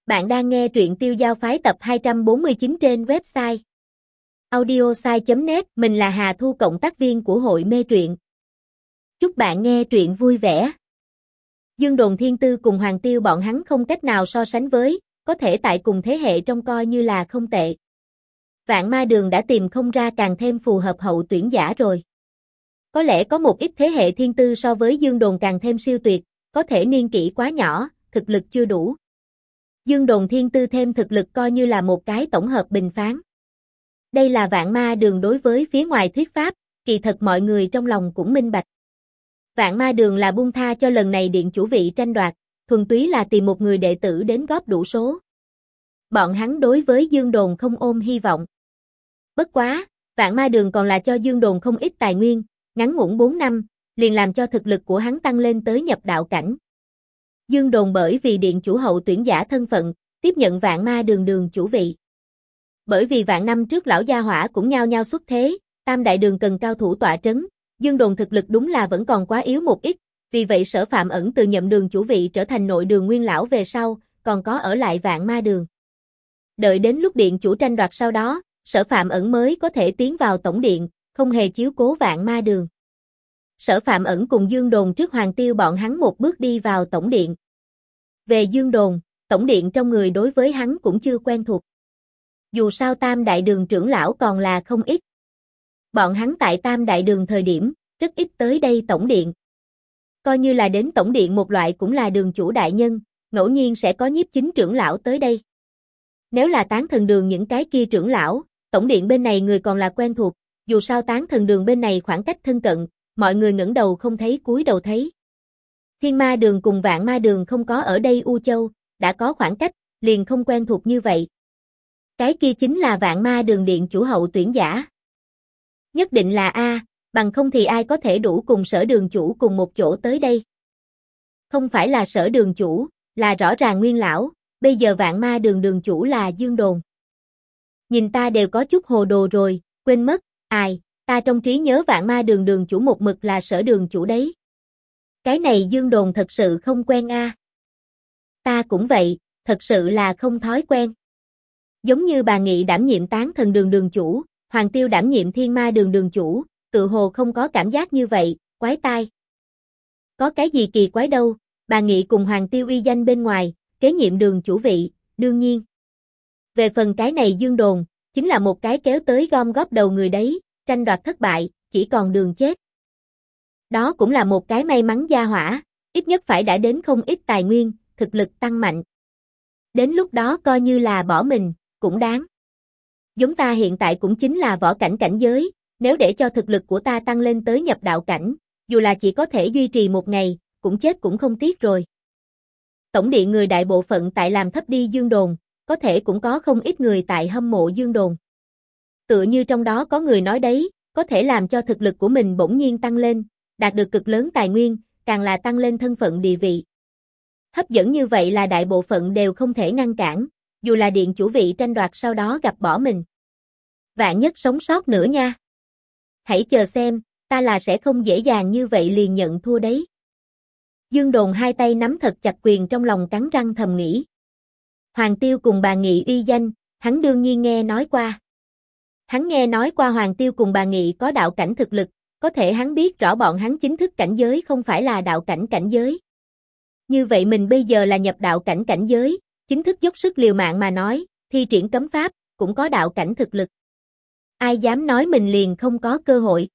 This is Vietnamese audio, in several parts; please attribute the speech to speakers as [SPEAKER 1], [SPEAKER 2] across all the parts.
[SPEAKER 1] Bạn đang nghe truyện Tiêu Giao Phái tập 249 trên website audiosai.net. Mình là Hà Thu, cộng tác viên của hội mê truyện. Chúc bạn nghe truyện vui vẻ. Dương Đồn Thiên Tư cùng Hoàng Tiêu bọn hắn không cách nào so sánh với, có thể tại cùng thế hệ trong coi như là không tệ. Vạn Ma Đường đã tìm không ra càng thêm phù hợp hậu tuyển giả rồi. Có lẽ có một ít thế hệ Thiên Tư so với Dương Đồn càng thêm siêu tuyệt, có thể niên kỷ quá nhỏ, thực lực chưa đủ. Dương Đồn Thiên Tư thêm thực lực coi như là một cái tổng hợp bình phán. Đây là Vạn Ma Đường đối với phía ngoài thuyết pháp, kỳ thật mọi người trong lòng cũng minh bạch. Vạn Ma Đường là buông tha cho lần này điện chủ vị tranh đoạt, thuần túy là tìm một người đệ tử đến góp đủ số. Bọn hắn đối với Dương Đồn không ôm hy vọng. Bất quá, Vạn Ma Đường còn là cho Dương Đồn không ít tài nguyên, ngắn ngủn 4 năm, liền làm cho thực lực của hắn tăng lên tới nhập đạo cảnh. Dương Đồn bởi vì điện chủ hậu tuyển giả thân phận, tiếp nhận Vạn Ma Đường đường chủ vị. Bởi vì vạn năm trước lão gia hỏa cũng nhao nhao xuất thế, Tam Đại Đường cần cao thủ tọa trấn, Dương Đồn thực lực đúng là vẫn còn quá yếu một ít, vì vậy Sở Phạm Ẩn từ nhậm đường chủ vị trở thành nội đường nguyên lão về sau, còn có ở lại Vạn Ma Đường. Đợi đến lúc điện chủ tranh đoạt sau đó, Sở Phạm Ẩn mới có thể tiến vào tổng điện, không hề chiếu cố Vạn Ma Đường. Sở Phạm Ẩn cùng Dương Đồn trước Hoàng Tiêu bọn hắn một bước đi vào tổng điện. Về Dương Đồn, tổng điện trong người đối với hắn cũng chưa quen thuộc. Dù sao Tam Đại Đường trưởng lão còn là không ít. Bọn hắn tại Tam Đại Đường thời điểm, rất ít tới đây tổng điện. Coi như là đến tổng điện một loại cũng là đường chủ đại nhân, ngẫu nhiên sẽ có nhiếp chính trưởng lão tới đây. Nếu là Tán Thần Đường những cái kia trưởng lão, tổng điện bên này người còn là quen thuộc, dù sao Tán Thần Đường bên này khoảng cách thân cận, mọi người ngẩng đầu không thấy cúi đầu thấy. Thiên Ma Đường cùng Vạn Ma Đường không có ở đây U Châu, đã có khoảng cách, liền không quen thuộc như vậy. Cái kia chính là Vạn Ma Đường điện chủ hậu tuyển giả. Nhất định là A, bằng không thì ai có thể đủ cùng Sở đường chủ cùng một chỗ tới đây. Không phải là Sở đường chủ, là rõ ràng nguyên lão, bây giờ Vạn Ma Đường đường chủ là Dương Đồn. Nhìn ta đều có chút hồ đồ rồi, quên mất, ai, ta trong trí nhớ Vạn Ma Đường đường chủ một mực là Sở đường chủ đấy. Cái này Dương Đồn thật sự không quen a. Ta cũng vậy, thật sự là không thói quen. Giống như bà Nghị đảm nhiệm Tán Thần Đường đường chủ, Hoàng Tiêu đảm nhiệm Thiên Ma Đường đường chủ, tự hồ không có cảm giác như vậy, quái tai. Có cái gì kỳ quái đâu, bà Nghị cùng Hoàng Tiêu uy danh bên ngoài, kế nhiệm đường chủ vị, đương nhiên. Về phần cái này Dương Đồn, chính là một cái kéo tới gom góp đầu người đấy, tranh đoạt thất bại, chỉ còn đường chết. Đó cũng là một cái may mắn gia hỏa, ít nhất phải đã đến không ít tài nguyên, thực lực tăng mạnh. Đến lúc đó coi như là bỏ mình, cũng đáng. Giống ta hiện tại cũng chính là võ cảnh cảnh giới, nếu để cho thực lực của ta tăng lên tới nhập đạo cảnh, dù là chỉ có thể duy trì một ngày, cũng chết cũng không tiếc rồi. Tổng điện người đại bộ phận tại làm thấp đi Dương Đồn, có thể cũng có không ít người tại hâm mộ Dương Đồn. Tựa như trong đó có người nói đấy, có thể làm cho thực lực của mình bỗng nhiên tăng lên, đạt được cực lớn tài nguyên, càng là tăng lên thân phận địa vị. Hấp dẫn như vậy là đại bộ phận đều không thể ngăn cản, dù là điện chủ vị tranh đoạt sau đó gặp bỏ mình. Vạn nhất sống sót nữa nha. Hãy chờ xem, ta là sẽ không dễ dàng như vậy liền nhận thua đấy. Dương Đồn hai tay nắm thật chặt quyền trong lòng cắn răng thầm nghĩ. Hoàng Tiêu cùng bà Nghị uy danh, hắn đương nhiên nghe nói qua. Hắn nghe nói qua Hoàng Tiêu cùng bà Nghị có đạo cảnh thực lực, có thể hắn biết rõ bọn hắn chính thức cảnh giới không phải là đạo cảnh cảnh giới. Như vậy mình bây giờ là nhập đạo cảnh cảnh giới, chính thức dốc sức liều mạng mà nói, thi triển cấm pháp, cũng có đạo cảnh thực lực. Ai dám nói mình liền không có cơ hội.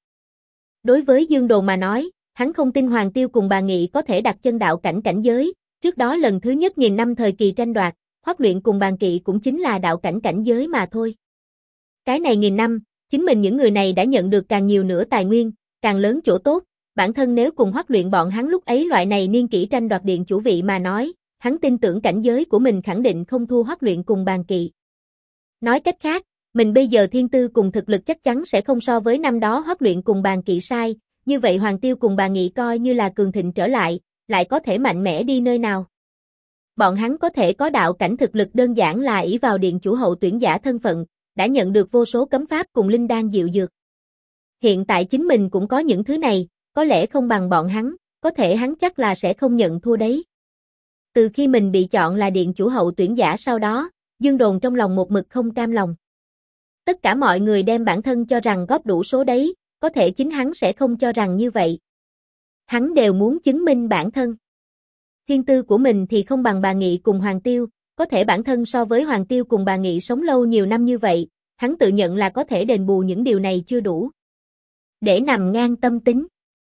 [SPEAKER 1] Đối với Dương Đồn mà nói, hắn không tin Hoàng Tiêu cùng bà Nghị có thể đặt chân đạo cảnh cảnh giới, trước đó lần thứ nhất 1000 năm thời kỳ tranh đoạt, Hoắc Luyện cùng Bàn Kỵ cũng chính là đạo cảnh cảnh giới mà thôi. Cái này 1000 năm, chính mình những người này đã nhận được càng nhiều nữa tài nguyên, càng lớn chỗ tốt, bản thân nếu cùng Hoắc Luyện bọn hắn lúc ấy loại này niên kỷ tranh đoạt điện chủ vị mà nói, hắn tin tưởng cảnh giới của mình khẳng định không thua Hoắc Luyện cùng Bàn Kỵ. Nói cách khác, mình bây giờ thiên tư cùng thực lực chắc chắn sẽ không so với năm đó Hoắc Luyện cùng Bàn Kỵ sai, như vậy Hoàng Tiêu cùng bà Nghị coi như là cường thịnh trở lại có thể mạnh mẽ đi nơi nào. Bọn hắn có thể có đạo cảnh thực lực đơn giản là ỷ vào điện chủ hậu tuyển giả thân phận, đã nhận được vô số cấm pháp cùng linh đan diệu dược. Hiện tại chính mình cũng có những thứ này, có lẽ không bằng bọn hắn, có thể hắn chắc là sẽ không nhận thua đấy. Từ khi mình bị chọn là điện chủ hậu tuyển giả sau đó, Dương Đồn trong lòng một mực không cam lòng. Tất cả mọi người đem bản thân cho rằng góp đủ số đấy, có thể chính hắn sẽ không cho rằng như vậy. Hắn đều muốn chứng minh bản thân. Thiên tư của mình thì không bằng bà Nghị cùng Hoàng Tiêu, có thể bản thân so với Hoàng Tiêu cùng bà Nghị sống lâu nhiều năm như vậy, hắn tự nhận là có thể đền bù những điều này chưa đủ. Để nằm ngang tâm tính.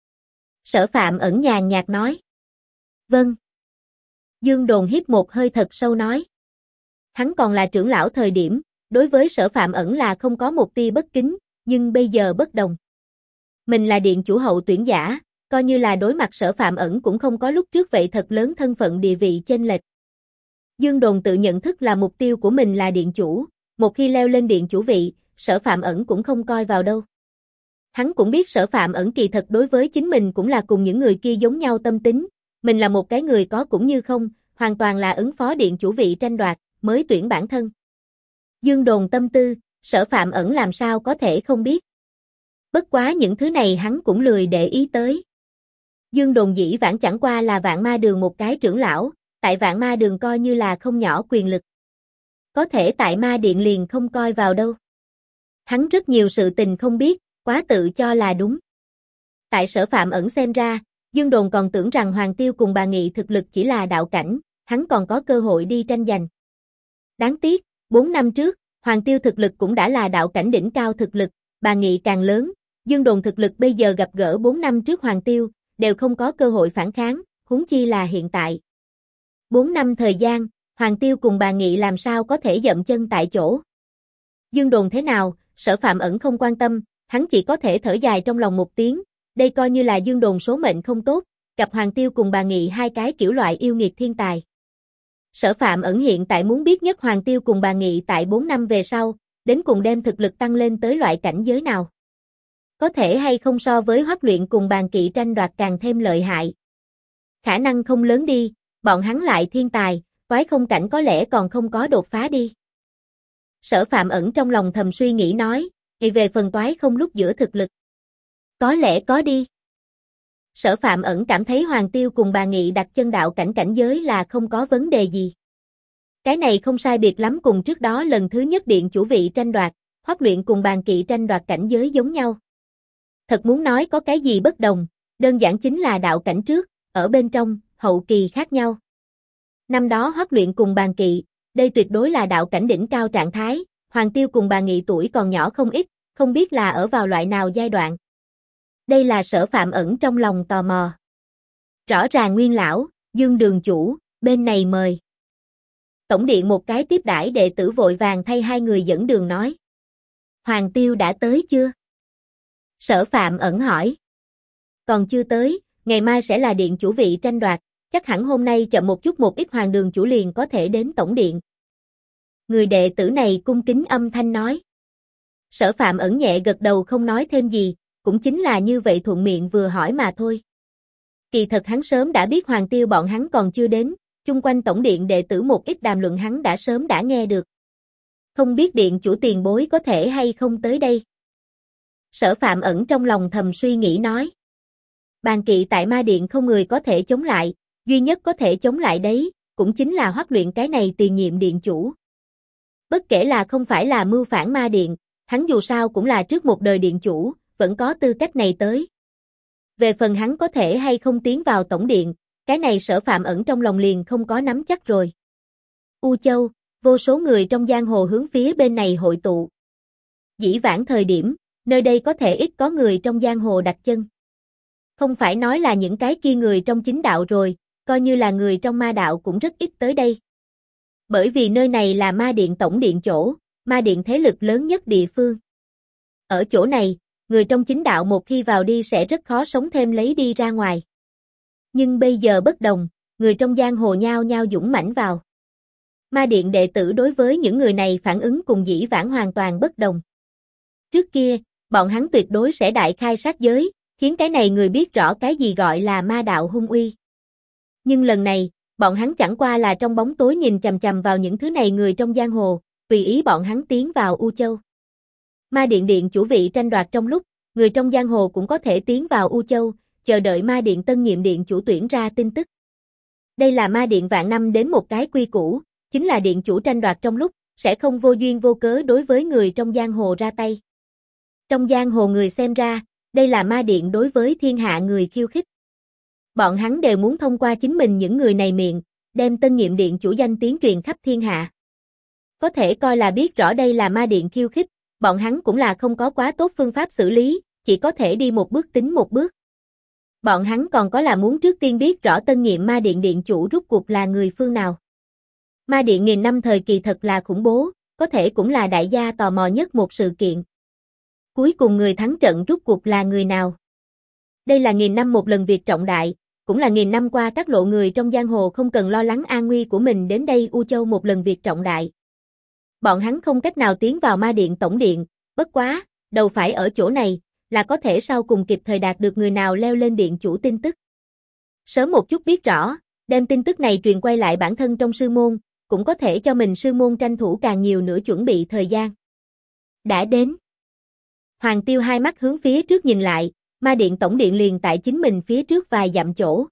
[SPEAKER 1] Sở Phạm Ẩn nhàn nhạt nói. Vâng. Dương Đồn hít một hơi thật sâu nói. Hắn còn là trưởng lão thời điểm, đối với Sở Phạm Ẩn là không có một tia bất kính, nhưng bây giờ bất đồng. Mình là điện chủ hậu tuyển giả, coi như là đối mặt Sở Phạm Ẩn cũng không có lúc trước vậy thật lớn thân phận địa vị chênh lệch. Dương Đồn tự nhận thức là mục tiêu của mình là điện chủ, một khi leo lên điện chủ vị, Sở Phạm Ẩn cũng không coi vào đâu. Hắn cũng biết Sở Phạm Ẩn kỳ thật đối với chính mình cũng là cùng những người kia giống nhau tâm tính, mình là một cái người có cũng như không, hoàn toàn là ứng phó điện chủ vị tranh đoạt, mới tuyển bản thân. Dương Đồn tâm tư, Sở Phạm Ẩn làm sao có thể không biết. Bất quá những thứ này hắn cũng lười để ý tới. Dương Đồn dĩ vãng chẳng qua là Vạn Ma Đường một cái trưởng lão, tại Vạn Ma Đường coi như là không nhỏ quyền lực. Có thể tại Ma Điện liền không coi vào đâu. Hắn rất nhiều sự tình không biết, quá tự cho là đúng. Tại Sở Phạm Ẩn xem ra, Dương Đồn còn tưởng rằng Hoàng Tiêu cùng bà Nghị thực lực chỉ là đạo cảnh, hắn còn có cơ hội đi tranh giành. Đáng tiếc, 4 năm trước, Hoàng Tiêu thực lực cũng đã là đạo cảnh đỉnh cao thực lực, bà Nghị càng lớn, Dương Đồn thực lực bây giờ gặp gỡ 4 năm trước Hoàng Tiêu, đều không có cơ hội phản kháng, huống chi là hiện tại. 4 năm thời gian, Hoàng Tiêu cùng bà Nghị làm sao có thể dậm chân tại chỗ. Dương Đồn thế nào, Sở Phạm Ẩn không quan tâm, hắn chỉ có thể thở dài trong lòng một tiếng, đây coi như là Dương Đồn số mệnh không tốt, gặp Hoàng Tiêu cùng bà Nghị hai cái kiểu loại yêu nghiệt thiên tài. Sở Phạm Ẩn hiện tại muốn biết nhất Hoàng Tiêu cùng bà Nghị tại 4 năm về sau, đến cùng đem thực lực tăng lên tới loại cảnh giới nào. Có thể hay không so với Hoắc Luyện cùng Bàn Kỵ tranh đoạt càng thêm lợi hại. Khả năng không lớn đi, bọn hắn lại thiên tài, quái không cảnh có lẽ còn không có đột phá đi. Sở Phạm Ẩn trong lòng thầm suy nghĩ nói, về phần toái không lúc giữa thực lực. Có lẽ có đi. Sở Phạm Ẩn cảm thấy Hoàng Tiêu cùng bà Nghị đặt chân đạo cảnh cảnh giới là không có vấn đề gì. Cái này không sai biệt lắm cùng trước đó lần thứ nhất điện chủ vị tranh đoạt, Hoắc Luyện cùng Bàn Kỵ tranh đoạt cảnh giới giống nhau. Thật muốn nói có cái gì bất đồng, đơn giản chính là đạo cảnh trước, ở bên trong, hậu kỳ khác nhau. Năm đó Hoắc Luyện cùng Bàn Kỵ, đây tuyệt đối là đạo cảnh đỉnh cao trạng thái, Hoàng Tiêu cùng bà Nghị tuổi còn nhỏ không ít, không biết là ở vào loại nào giai đoạn. Đây là Sở Phạm Ẩn trong lòng tò mò. Rõ ràng Nguyên lão, Dương đường chủ, bên này mời. Tổng điện một cái tiếp đãi đệ tử vội vàng thay hai người dẫn đường nói. Hoàng Tiêu đã tới chưa? Sở Phạm Ẩn hỏi. Còn chưa tới, ngày mai sẽ là điện chủ vị tranh đoạt, chắc hẳn hôm nay chậm một chút một ít Hoàng đường chủ liền có thể đến tổng điện. Người đệ tử này cung kính âm thanh nói. Sở Phạm Ẩn nhẹ gật đầu không nói thêm gì, cũng chính là như vậy thuận miệng vừa hỏi mà thôi. Kỳ thật hắn sớm đã biết Hoàng Tiêu bọn hắn còn chưa đến, chung quanh tổng điện đệ tử một ít đàm luận hắn đã sớm đã nghe được. Không biết điện chủ tiền bối có thể hay không tới đây. Sở Phạm Ẩn trong lòng thầm suy nghĩ nói. Bàn Kỵ tại Ma Điện không người có thể chống lại, duy nhất có thể chống lại đấy, cũng chính là Hoắc Luyện cái này tiền nhiệm điện chủ. Bất kể là không phải là mưu phản Ma Điện, hắn dù sao cũng là trước một đời điện chủ, vẫn có tư cách này tới. Về phần hắn có thể hay không tiến vào tổng điện, cái này Sở Phạm Ẩn trong lòng liền không có nắm chắc rồi. U Châu, vô số người trong giang hồ hướng phía bên này hội tụ. Dĩ vãng thời điểm, nơi đây có thể ít có người trong giang hồ đặt chân. Không phải nói là những cái kia người trong chính đạo rồi, coi như là người trong ma đạo cũng rất ít tới đây. Bởi vì nơi này là Ma Điện tổng điện chỗ, Ma Điện thế lực lớn nhất địa phương. Ở chỗ này, người trong chính đạo một khi vào đi sẽ rất khó sống thêm lấy đi ra ngoài. Nhưng bây giờ bất đồng, người trong giang hồ nhao nhao dũng mãnh vào. Ma Điện đệ tử đối với những người này phản ứng cùng dĩ vãng hoàn toàn bất đồng. Trước kia, bọn hắn tuyệt đối sẽ đại khai sát giới, khiến cái này người biết rõ cái gì gọi là ma đạo hung uy. Nhưng lần này, bọn hắn chẳng qua là trong bóng tối nhìn chằm chằm vào những thứ này người trong giang hồ, tùy ý bọn hắn tiến vào U Châu. Ma Điện điện chủ vị tranh đoạt trong lúc, người trong giang hồ cũng có thể tiến vào U Châu, chờ đợi Ma Điện tân nhiệm điện chủ tuyển ra tin tức. Đây là ma điện vạn năm đến một cái quy củ, chính là điện chủ tranh đoạt trong lúc, sẽ không vô duyên vô cớ đối với người trong giang hồ ra tay. Trong giang hồ người xem ra, đây là ma điện đối với thiên hạ người khiêu khích. Bọn hắn đều muốn thông qua chính mình những người này miệng, đem tân nhiệm điện chủ danh tiếng truyền khắp thiên hạ. Có thể coi là biết rõ đây là ma điện khiêu khích, bọn hắn cũng là không có quá tốt phương pháp xử lý, chỉ có thể đi một bước tính một bước. Bọn hắn còn có là muốn trước tiên biết rõ tân nhiệm ma điện điện chủ rút cuộc là người phương nào. Ma điện nghìn năm thời kỳ thật là khủng bố, có thể cũng là đại gia tò mò nhất một sự kiện. Cuối cùng người thắng trận rút cuộc là người nào? Đây là nghìn năm một lần việc trọng đại, cũng là nghìn năm qua các lộ người trong giang hồ không cần lo lắng an nguy của mình đến đây U Châu một lần việc trọng đại. Bọn hắn không cách nào tiến vào ma điện tổng điện, bất quá, đầu phải ở chỗ này, là có thể sau cùng kịp thời đạt được người nào leo lên điện chủ tin tức. Sớm một chút biết rõ, đem tin tức này truyền quay lại bản thân trong sư môn, cũng có thể cho mình sư môn tranh thủ càng nhiều nữa chuẩn bị thời gian. Đã đến. Hoàng Tiêu hai mắt hướng phía trước nhìn lại, ma điện tổng điện liền tại chính mình phía trước vài dặm chỗ.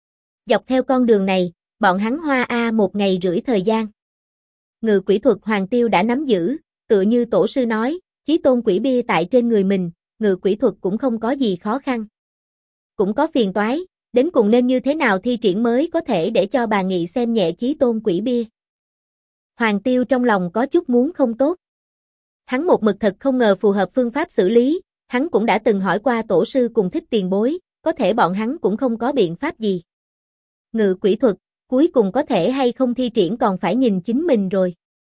[SPEAKER 1] Dọc theo con đường này, bọn hắn hoa 1 ngày rưỡi thời gian. Ngự quỷ thuật Hoàng Tiêu đã nắm giữ, tựa như tổ sư nói, chí tôn quỷ bia tại trên người mình, ngự quỷ thuật cũng không có gì khó khăn. Cũng có phiền toái, đến cùng nên như thế nào thi triển mới có thể để cho bà Nghị xem nhẹ chí tôn quỷ bia. Hoàng Tiêu trong lòng có chút muốn không tốt. Hắn một mực thật không ngờ phù hợp phương pháp xử lý, hắn cũng đã từng hỏi qua tổ sư cùng Thích tiền bối, có thể bọn hắn cũng không có biện pháp gì. Ngự quỷ thuật, cuối cùng có thể hay không thi triển còn phải nhìn chính mình rồi.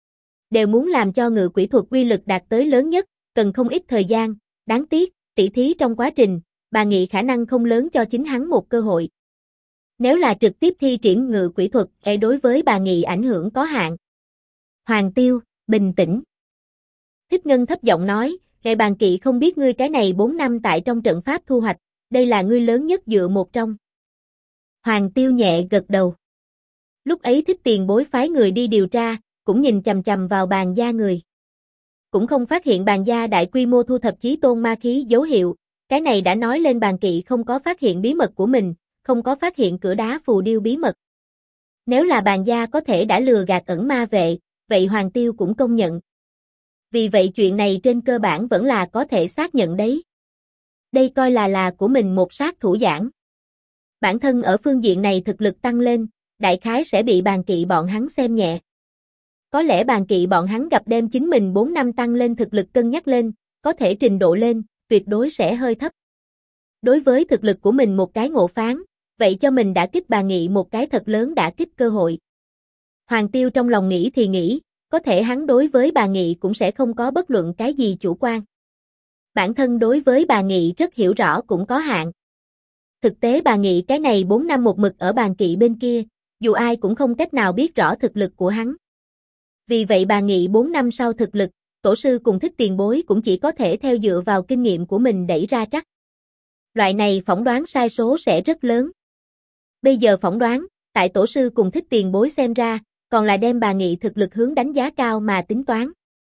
[SPEAKER 1] Đều muốn làm cho ngự quỷ thuật uy lực đạt tới lớn nhất, cần không ít thời gian, đáng tiếc, tỉ thí trong quá trình, bà Nghị khả năng không lớn cho chính hắn một cơ hội. Nếu là trực tiếp thi triển ngự quỷ thuật, đối với bà Nghị ảnh hưởng có hạn. Hoàng Tiêu, bình tĩnh. Thích Ngân thấp giọng nói, Ngài Bàn Kỵ không biết ngươi cái này 4 năm tại trong trận pháp thu hoạch, đây là ngươi lớn nhất dựa một trong. Hoàng Tiêu nhẹ gật đầu. Lúc ấy Thích tiền bối phái người đi điều tra, cũng nhìn chằm chằm vào Bàn gia người. Cũng không phát hiện Bàn gia đại quy mô thu thập chí tôn ma khí dấu hiệu, cái này đã nói lên Bàn Kỵ không có phát hiện bí mật của mình, không có phát hiện cửa đá phù điêu bí mật. Nếu là Bàn gia có thể đã lừa gạt ẩn ma vệ, vậy Hoàng Tiêu cũng công nhận. Vì vậy chuyện này trên cơ bản vẫn là có thể xác nhận đấy. Đây coi là của mình một sát thủ giảng. Bản thân ở phương diện này thực lực tăng lên, đại khái sẽ bị Bàn Kỵ bọn hắn xem nhẹ. Có lẽ Bàn Kỵ bọn hắn gặp đem chính mình 4 năm tăng lên thực lực cân nhắc lên, có thể trình độ lên, tuyệt đối sẽ hơi thấp. Đối với thực lực của mình một cái ngộ phán, vậy cho mình đã kích Bàn Nghị một cái thật lớn đã kích cơ hội. Hoàng Tiêu trong lòng nghĩ thì nghĩ, có thể hắn đối với bà Nghị cũng sẽ không có bất luận cái gì chủ quan. Bản thân đối với bà Nghị rất hiểu rõ cũng có hạn. Thực tế bà Nghị cái này 4 năm một mực ở Bàn Kỵ bên kia, dù ai cũng không cách nào biết rõ thực lực của hắn. Vì vậy bà Nghị 4 năm sau thực lực, tổ sư cùng Thích tiền bối cũng chỉ có thể theo dựa vào kinh nghiệm của mình đẩy ra trắc. Loại này phỏng đoán sai số sẽ rất lớn. Bây giờ phỏng đoán, tại tổ sư cùng Thích tiền bối xem ra, còn là đem bà Nghị thực lực hướng đánh giá cao mà tính toán.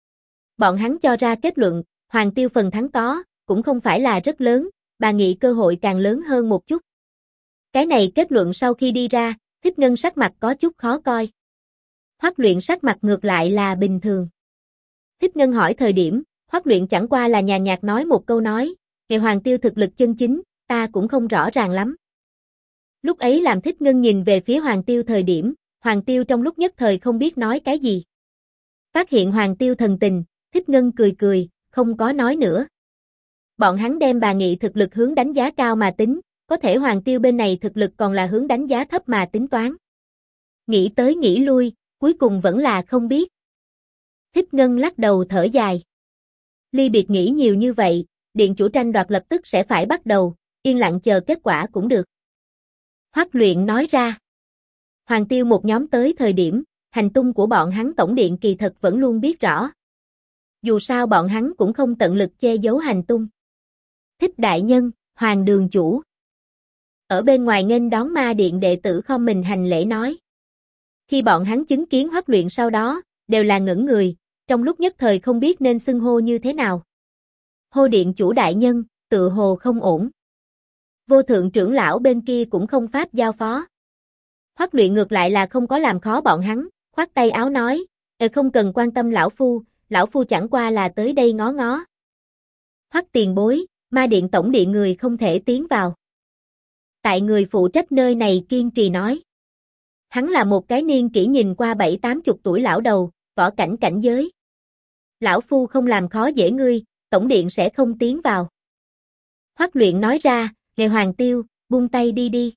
[SPEAKER 1] Bọn hắn cho ra kết luận, Hoàng Tiêu phần thắng có, cũng không phải là rất lớn, bà Nghị cơ hội càng lớn hơn một chút. Cái này kết luận sau khi đi ra, Thích Ngân sắc mặt có chút khó coi. Hoắc Luyện sắc mặt ngược lại là bình thường. Thích Ngân hỏi thời điểm, Hoắc Luyện chẳng qua là nhàn nhạt nói một câu nói, Ngài Hoàng Tiêu thực lực chân chính, ta cũng không rõ ràng lắm. Lúc ấy làm Thích Ngân nhìn về phía Hoàng Tiêu thời điểm, Hoàng Tiêu trong lúc nhất thời không biết nói cái gì. Phát hiện Hoàng Tiêu thần tình, Thích Ngân cười cười, không có nói nữa. Bọn hắn đem bà Nghị thực lực hướng đánh giá cao mà tính, có thể Hoàng Tiêu bên này thực lực còn là hướng đánh giá thấp mà tính toán. Nghĩ tới nghĩ lui, cuối cùng vẫn là không biết. Thích Ngân lắc đầu thở dài. Ly biệt nghĩ nhiều như vậy, điện chủ tranh đoạt lập tức sẽ phải bắt đầu, yên lặng chờ kết quả cũng được. Hoắc Luyện nói ra. Hoàng Tiêu một nhóm tới thời điểm, hành tung của bọn hắn tổng điện kỳ thật vẫn luôn biết rõ. Dù sao bọn hắn cũng không tận lực che giấu hành tung. Thích đại nhân, Hoàng đường chủ. Ở bên ngoài nghênh đón ma điện đệ tử không mình hành lễ nói. Khi bọn hắn chứng kiến Hoắc Luyện sau đó, đều là ngẩn người, trong lúc nhất thời không biết nên xưng hô như thế nào. Hô điện chủ đại nhân, tự hồ không ổn. Vô thượng trưởng lão bên kia cũng không pháp giao phó. Hoắc Luyện ngược lại là không có làm khó bọn hắn, khoát tay áo nói, không cần quan tâm lão phu chẳng qua là tới đây ngó ngó. Hoắc tiền bối, ma điện tổng điện người không thể tiến vào. Tại người phụ trách nơi này kiên trì nói. Hắn là một cái niên kỷ nhìn qua 70-80 tuổi lão đầu, võ cảnh cảnh giới. Lão phu không làm khó dễ ngươi, tổng điện sẽ không tiến vào. Hoắc Luyện nói ra, Lệ Hoàng Tiêu, buông tay đi đi.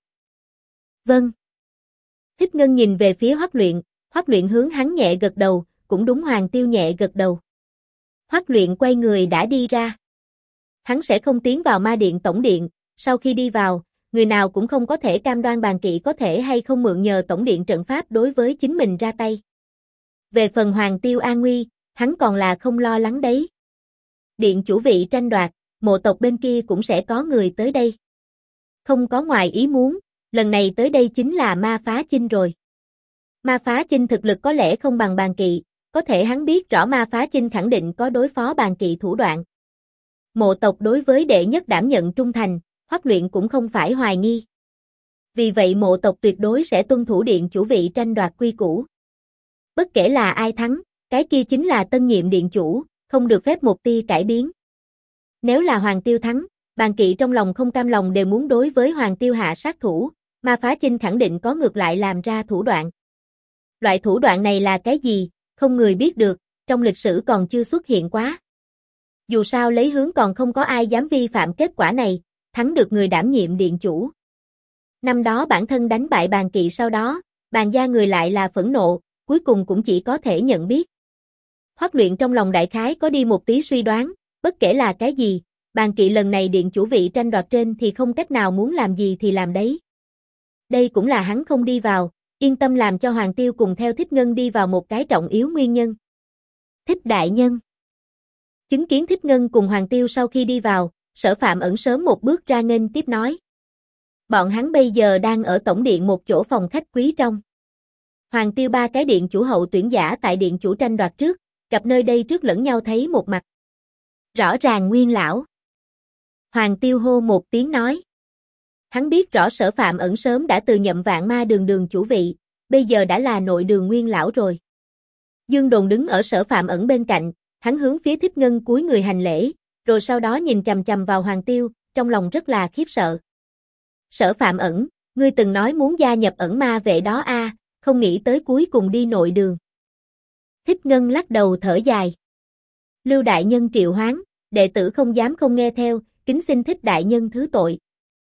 [SPEAKER 1] Vâng. Thích Ngân nhìn về phía Hoắc Luyện hướng hắn nhẹ gật đầu, cũng đúng Hoàng Tiêu nhẹ gật đầu. Hoắc Luyện quay người đã đi ra. Hắn sẽ không tiến vào ma điện tổng điện, sau khi đi vào, người nào cũng không có thể cam đoan bàn kỵ có thể hay không mượn nhờ tổng điện trận pháp đối với chính mình ra tay. Về phần Hoàng Tiêu an nguy, hắn còn là không lo lắng đấy. Điện chủ vị tranh đoạt, mộ tộc bên kia cũng sẽ có người tới đây. Không có ngoài ý muốn, lần này tới đây chính là Ma Phá Chinh rồi. Ma Phá Chinh thực lực có lẽ không bằng bàn kỵ, có thể hắn biết rõ Ma Phá Chinh khẳng định có đối phó bàn kỵ thủ đoạn. Mộ tộc đối với đệ nhất đảm nhận trung thành, Hoắc Luyện cũng không phải hoài nghi. Vì vậy mộ tộc tuyệt đối sẽ tuân thủ điện chủ vị tranh đoạt quy củ. Bất kể là ai thắng, cái kia chính là tân nhiệm điện chủ, không được phép một tia cải biến. Nếu là Hoàng Tiêu thắng, bàn kỵ trong lòng không cam lòng đều muốn đối với Hoàng Tiêu hạ sát thủ, Ma Phá Chinh khẳng định có ngược lại làm ra thủ đoạn. Loại thủ đoạn này là cái gì, không người biết được, trong lịch sử còn chưa xuất hiện quá. Dù sao lấy hướng còn không có ai dám vi phạm kết quả này, thắng được người đảm nhiệm điện chủ. Năm đó bản thân đánh bại bàn kỵ sau đó, bàn gia người lại là phẫn nộ, cuối cùng cũng chỉ có thể nhận biết. Hoắc Luyện trong lòng đại khái có đi một tí suy đoán, bất kể là cái gì, bàn kỵ lần này điện chủ vị tranh đoạt trên thì không cách nào muốn làm gì thì làm đấy. Đây cũng là hắn không đi vào, yên tâm làm cho Hoàng Tiêu cùng theo Thích Ngân đi vào một cái trọng yếu nguyên nhân. Thích đại nhân. Chứng kiến Thích Ngân cùng Hoàng Tiêu sau khi đi vào, Sở Phạm ẩn sớm một bước ra nghênh tiếp nói. Bọn hắn bây giờ đang ở tổng điện một chỗ phòng khách quý trong. Hoàng Tiêu ba cái điện chủ hậu tuyển giả tại điện chủ tranh đoạt trước, gặp nơi đây trước lẫn nhau thấy một mặt. Rõ ràng nguyên lão. Hoàng Tiêu hô một tiếng nói. Hắn biết rõ Sở Phạm ẩn sớm đã từ nhậm Vạn Ma đường chủ vị, bây giờ đã là nội đường nguyên lão rồi. Dương Đồn đứng ở Sở Phạm ẩn bên cạnh, hắn hướng phía Thích Ngân cúi người hành lễ, rồi sau đó nhìn chằm chằm vào Hoàng Tiêu, trong lòng rất là khiếp sợ. Sở Phạm ẩn, ngươi từng nói muốn gia nhập ẩn ma vệ đó a, không nghĩ tới cuối cùng đi nội đường. Thích Ngân lắc đầu thở dài. Lưu đại nhân triệu hoán, đệ tử không dám không nghe theo, kính xin Thích đại nhân thứ tội.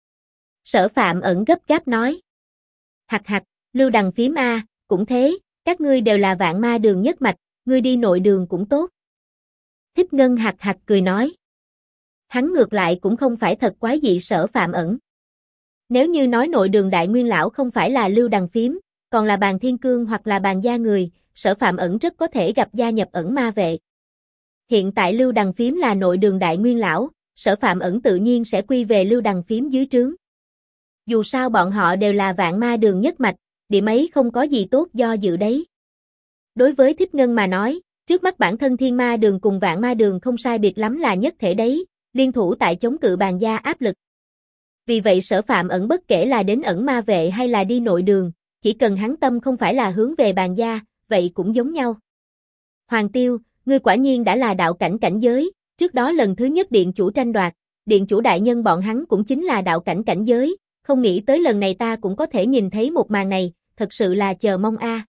[SPEAKER 1] Sở Phạm ẩn gấp gáp nói. Hặc hặc, Lưu đằng phím a, cũng thế, các ngươi đều là Vạn Ma đường nhất mạch, ngươi đi nội đường cũng tốt. Thích Ngân hặc hặc cười nói. Hắn ngược lại cũng không phải thật quái dị Sở Phạm ẩn. Nếu như nói nội đường đại nguyên lão không phải là Lưu đằng phím, còn là Bàn Thiên Cương hoặc là Bàn gia người, Sở Phạm ẩn rất có thể gặp gia nhập ẩn ma vệ. Hiện tại Lưu đằng phím là nội đường đại nguyên lão, Sở Phạm ẩn tự nhiên sẽ quy về Lưu đằng phím dưới trướng. Dù sao bọn họ đều là Vạn Ma đường nhất mạch, điểm ấy không có gì tốt do dự đấy. Đối với Thích Ngân mà nói, trước mắt bản thân Thiên Ma đường cùng Vạn Ma đường không sai biệt lắm là nhất thể đấy, liên thủ tại chống cự Bàn gia áp lực. Vì vậy Sở Phạm ẩn bất kể là đến ẩn ma vệ hay là đi nội đường, chỉ cần hắn tâm không phải là hướng về Bàn gia, vậy cũng giống nhau. Hoàng Tiêu, ngươi quả nhiên đã là đạo cảnh cảnh giới, trước đó lần thứ nhất điện chủ tranh đoạt, điện chủ đại nhân bọn hắn cũng chính là đạo cảnh cảnh giới, không nghĩ tới lần này ta cũng có thể nhìn thấy một màn này, thật sự là chờ mong a.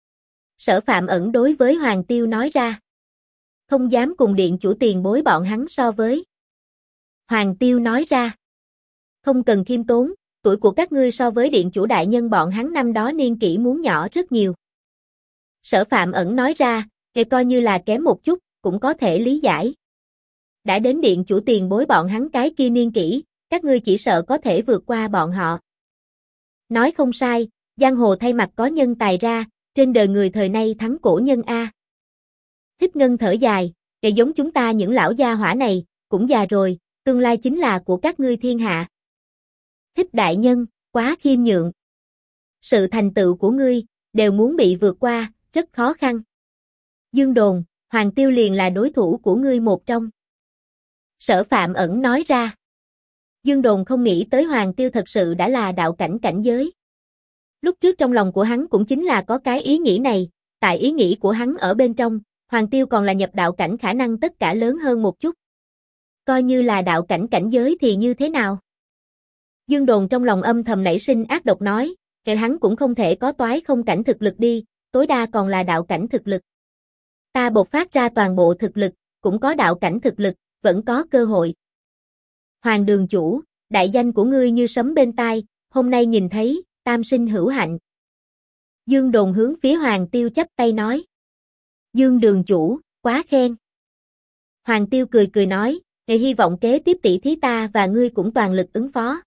[SPEAKER 1] Sở Phạm ẩn đối với Hoàng Tiêu nói ra. Không dám cùng điện chủ tiền bối bọn hắn so với. Hoàng Tiêu nói ra. Không cần khiêm tốn, tuổi của các ngươi so với điện chủ đại nhân bọn hắn năm đó niên kỷ muốn nhỏ rất nhiều. Sở Phạm ẩn nói ra, coi như là kém một chút, cũng có thể lý giải. Đã đến điện chủ tiền bối bọn hắn cái kia niên kỷ, các ngươi chỉ sợ có thể vượt qua bọn họ. Nói không sai, giang hồ thay mặt có nhân tài ra, trên đời người thời nay thắng cổ nhân a. Thích Ngân thở dài, giống chúng ta những lão gia hỏa này, cũng già rồi, tương lai chính là của các ngươi thiên hạ. Thích đại nhân, quá khiêm nhượng. Sự thành tựu của ngươi, đều muốn bị vượt qua, rất khó khăn. Dương Đồn, Hoàng Tiêu liền là đối thủ của ngươi một trong. Sở Phạm ẩn nói ra. Dương Đồn không nghĩ tới Hoàng Tiêu thật sự đã là đạo cảnh cảnh giới. Lúc trước trong lòng của hắn cũng chính là có cái ý nghĩ này, tại ý nghĩ của hắn ở bên trong, Hoàng Tiêu còn là nhập đạo cảnh khả năng tất cả lớn hơn một chút. Coi như là đạo cảnh cảnh giới thì như thế nào? Dương Đồn trong lòng âm thầm nảy sinh ác độc nói, kể hắn cũng không thể có toái không cảnh thực lực đi, tối đa còn là đạo cảnh thực lực. Ta bộc phát ra toàn bộ thực lực, cũng có đạo cảnh thực lực, vẫn có cơ hội. Hoàng đường chủ, đại danh của ngươi như sấm bên tai, hôm nay nhìn thấy, tam sinh hữu hạnh. Dương Đồn hướng phía Hoàng Tiêu chắp tay nói. Dương đường chủ, quá khen. Hoàng Tiêu cười cười nói, hy vọng kế tiếp tỷ thí ta và ngươi cũng toàn lực ứng phó.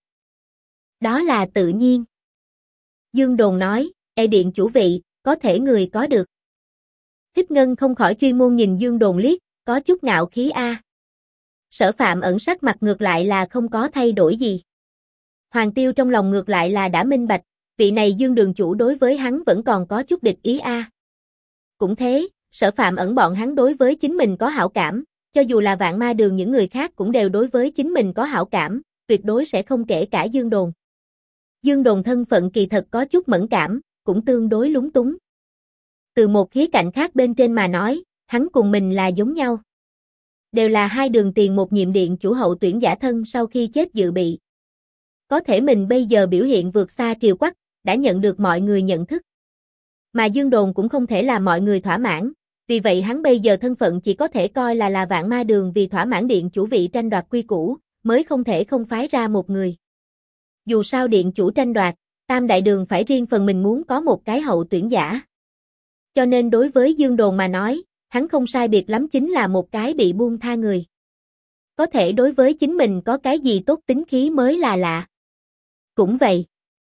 [SPEAKER 1] Đó là tự nhiên. Dương Đồn nói, điện chủ vị, có thể người có được. Thích Ngân không khỏi chuyên môn nhìn Dương Đồn liếc, có chút ngạo khí a. Sở Phạm ẩn sắc mặt ngược lại là không có thay đổi gì. Hoàng Tiêu trong lòng ngược lại là đã minh bạch, vị này Dương đường chủ đối với hắn vẫn còn có chút địch ý a. Cũng thế, Sở Phạm ẩn bọn hắn đối với chính mình có hảo cảm, cho dù là Vạn Ma Đường những người khác cũng đều đối với chính mình có hảo cảm, tuyệt đối sẽ không kể cả Dương Đồn. Dương Đồn thân phận kỳ thật có chút mẫn cảm, cũng tương đối lúng túng. Từ một khía cạnh khác bên trên mà nói, hắn cùng mình là giống nhau. Đều là hai đường tiền một nhiệm điện chủ hậu tuyển giả thân sau khi chết dự bị. Có thể mình bây giờ biểu hiện vượt xa Triều Quắc, đã nhận được mọi người nhận thức. Mà Dương Đồn cũng không thể làm mọi người thỏa mãn, vì vậy hắn bây giờ thân phận chỉ có thể coi là Vạn Ma Đường vì thỏa mãn điện chủ vị tranh đoạt quy củ, mới không thể không phái ra một người. Dù sao điện chủ tranh đoạt, Tam Đại Đường phải riêng phần mình muốn có một cái hậu tuyển giả. Cho nên đối với Dương Đồn mà nói, hắn không sai biệt lắm chính là một cái bị buông tha người. Có thể đối với chính mình có cái gì tốt tính khí mới là lạ. Cũng vậy.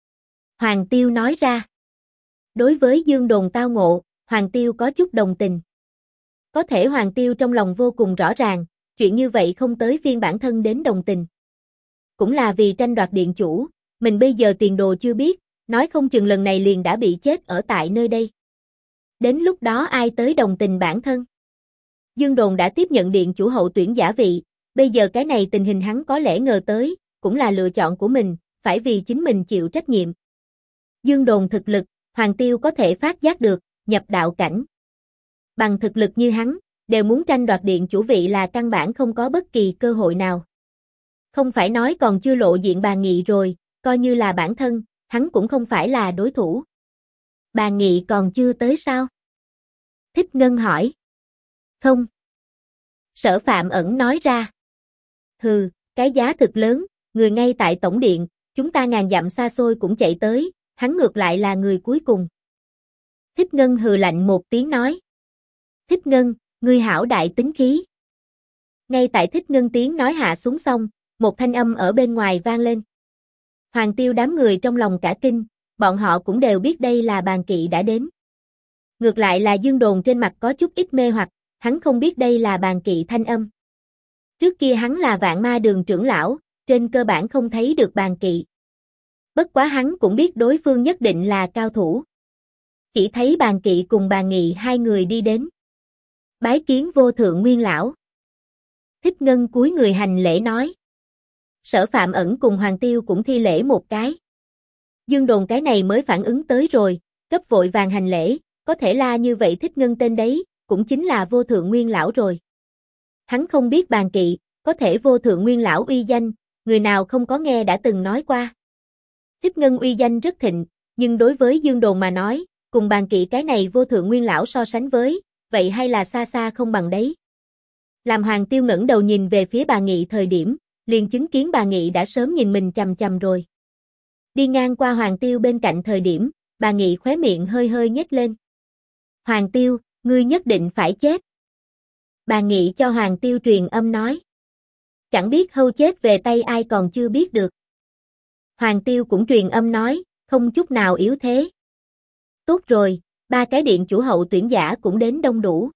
[SPEAKER 1] Hoàng Tiêu nói ra. Đối với Dương Đồn tao ngộ, Hoàng Tiêu có chút đồng tình. Có thể Hoàng Tiêu trong lòng vô cùng rõ ràng, chuyện như vậy không tới phiên bản thân đến đồng tình. Cũng là vì tranh đoạt điện chủ, mình bây giờ tiền đồ chưa biết, nói không chừng lần này liền đã bị chết ở tại nơi đây. Đến lúc đó ai tới đồng tình bản thân? Dương Đồn đã tiếp nhận điện chủ hậu tuyển giả vị, bây giờ cái này tình hình hắn có lẽ ngờ tới, cũng là lựa chọn của mình, phải vì chính mình chịu trách nhiệm. Dương Đồn thực lực, Hoàng Tiêu có thể phát giác được, nhập đạo cảnh. Bằng thực lực như hắn, đều muốn tranh đoạt điện chủ vị là căn bản không có bất kỳ cơ hội nào. Không phải nói còn chưa lộ diện Bàn Nghị rồi, coi như là bản thân, hắn cũng không phải là đối thủ. Bàn Nghị còn chưa tới sao? Thích Ngân hỏi. Không. Sở Phạm ẩn nói ra. Hừ, cái giá thực lớn, người ngay tại tổng điện, chúng ta ngàn dặm xa xôi cũng chạy tới, hắn ngược lại là người cuối cùng. Thích Ngân hừ lạnh một tiếng nói. Thích Ngân, ngươi hảo đại tính khí. Ngay tại Thích Ngân tiếng nói hạ xuống xong, một thanh âm ở bên ngoài vang lên. Hoàng Tiêu đám người trong lòng cả kinh, bọn họ cũng đều biết đây là Bàn Kỵ đã đến. Ngược lại là Dương Đồn trên mặt có chút ít mê hoặc, hắn không biết đây là Bàn Kỵ thanh âm. Trước kia hắn là Vạn Ma Đường trưởng lão, trên cơ bản không thấy được Bàn Kỵ. Bất quá hắn cũng biết đối phương nhất định là cao thủ. Chỉ thấy Bàn Kỵ cùng Bàn Nghị hai người đi đến. Bái kiến vô thượng nguyên lão. Thích Ngân cúi người hành lễ nói. Sở Phạm ẩn cùng Hoàng Tiêu cũng thi lễ một cái. Dương Đồn cái này mới phản ứng tới rồi, cấp vội vàng hành lễ, có thể la như vậy Thích Ngân tên đấy, cũng chính là vô thượng nguyên lão rồi. Hắn không biết Bàn Kỵ, có thể vô thượng nguyên lão uy danh, người nào không có nghe đã từng nói qua. Thích Ngân uy danh rất thịnh, nhưng đối với Dương Đồn mà nói, cùng Bàn Kỵ cái này vô thượng nguyên lão so sánh với, vậy hay là xa xa không bằng đấy. Làm Hoàng Tiêu ngẩng đầu nhìn về phía Bàn Nghị thời điểm, liền chứng kiến Bàn Nghị đã sớm nhìn mình chằm chằm rồi. Đi ngang qua Hoàng Tiêu bên cạnh thời điểm, Bàn Nghị khóe miệng hơi hơi nhếch lên. Hoàng Tiêu, ngươi nhất định phải chết. Bàn Nghị cho Hoàng Tiêu truyền âm nói. Chẳng biết hâu chết về tay ai còn chưa biết được. Hoàng Tiêu cũng truyền âm nói, không chút nào yếu thế. Tốt rồi, ba cái điện chủ hậu tuyển giả cũng đến đông đủ.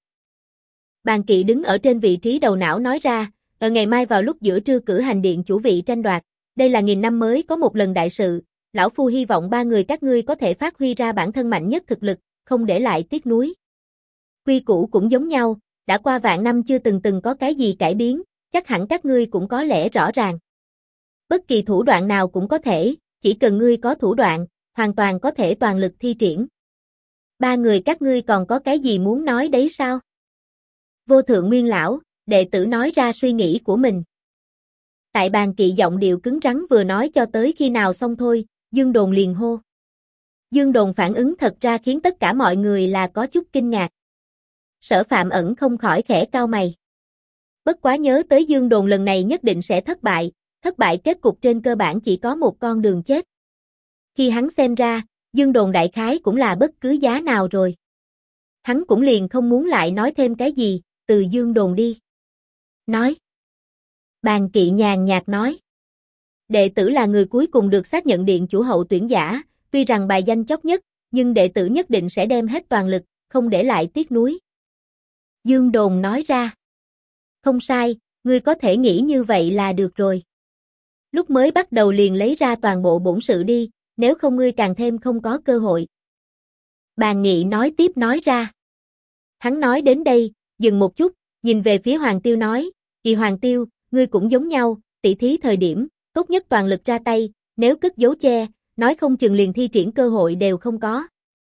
[SPEAKER 1] Bàn Kỵ đứng ở trên vị trí đầu não nói ra, ở ngày mai vào lúc giữa trưa cử hành điện chủ vị tranh đoạt, đây là nghìn năm mới có một lần đại sự, lão phu hy vọng ba người các ngươi có thể phát huy ra bản thân mạnh nhất thực lực, không để lại tiếc nuối. Quy củ cũng giống nhau, đã qua vạn năm chưa từng có cái gì cải biến, chắc hẳn các ngươi cũng có lẽ rõ ràng. Bất kỳ thủ đoạn nào cũng có thể, chỉ cần ngươi có thủ đoạn, hoàn toàn có thể toàn lực thi triển. Ba người các ngươi còn có cái gì muốn nói đấy sao? Vô thượng nguyên lão, đệ tử nói ra suy nghĩ của mình. Tại Bàn Kỵ giọng điệu cứng rắn vừa nói cho tới khi nào xong thôi, Dương Đồn liền hô. Dương Đồn phản ứng thật ra khiến tất cả mọi người là có chút kinh ngạc. Sở Phạm Ẩn không khỏi khẽ cau mày. Bất quá nhớ tới Dương Đồn lần này nhất định sẽ thất bại kết cục trên cơ bản chỉ có một con đường chết. Khi hắn xem ra, Dương Đồn đại khái cũng là bất cứ giá nào rồi. Hắn cũng liền không muốn lại nói thêm cái gì, từ Dương Đồn đi. Nói. Bàn Kỵ nhàn nhạt nói. Đệ tử là người cuối cùng được xác nhận điện chủ hậu tuyển giả, tuy rằng bài danh chót nhất, nhưng đệ tử nhất định sẽ đem hết toàn lực, không để lại tiếc nuối. Dương Đồn nói ra. Không sai, ngươi có thể nghĩ như vậy là được rồi. Lúc mới bắt đầu liền lấy ra toàn bộ bổn sự đi, nếu không ngươi càng thêm không có cơ hội. Bàn Nghị nói tiếp nói ra. Hắn nói đến đây, dừng một chút, nhìn về phía Hoàng Tiêu nói, Kỳ Hoàng Tiêu, ngươi cũng giống nhau, tỷ thí thời điểm, tốt nhất toàn lực ra tay, nếu cất giấu che, nói không chừng liền thi triển cơ hội đều không có.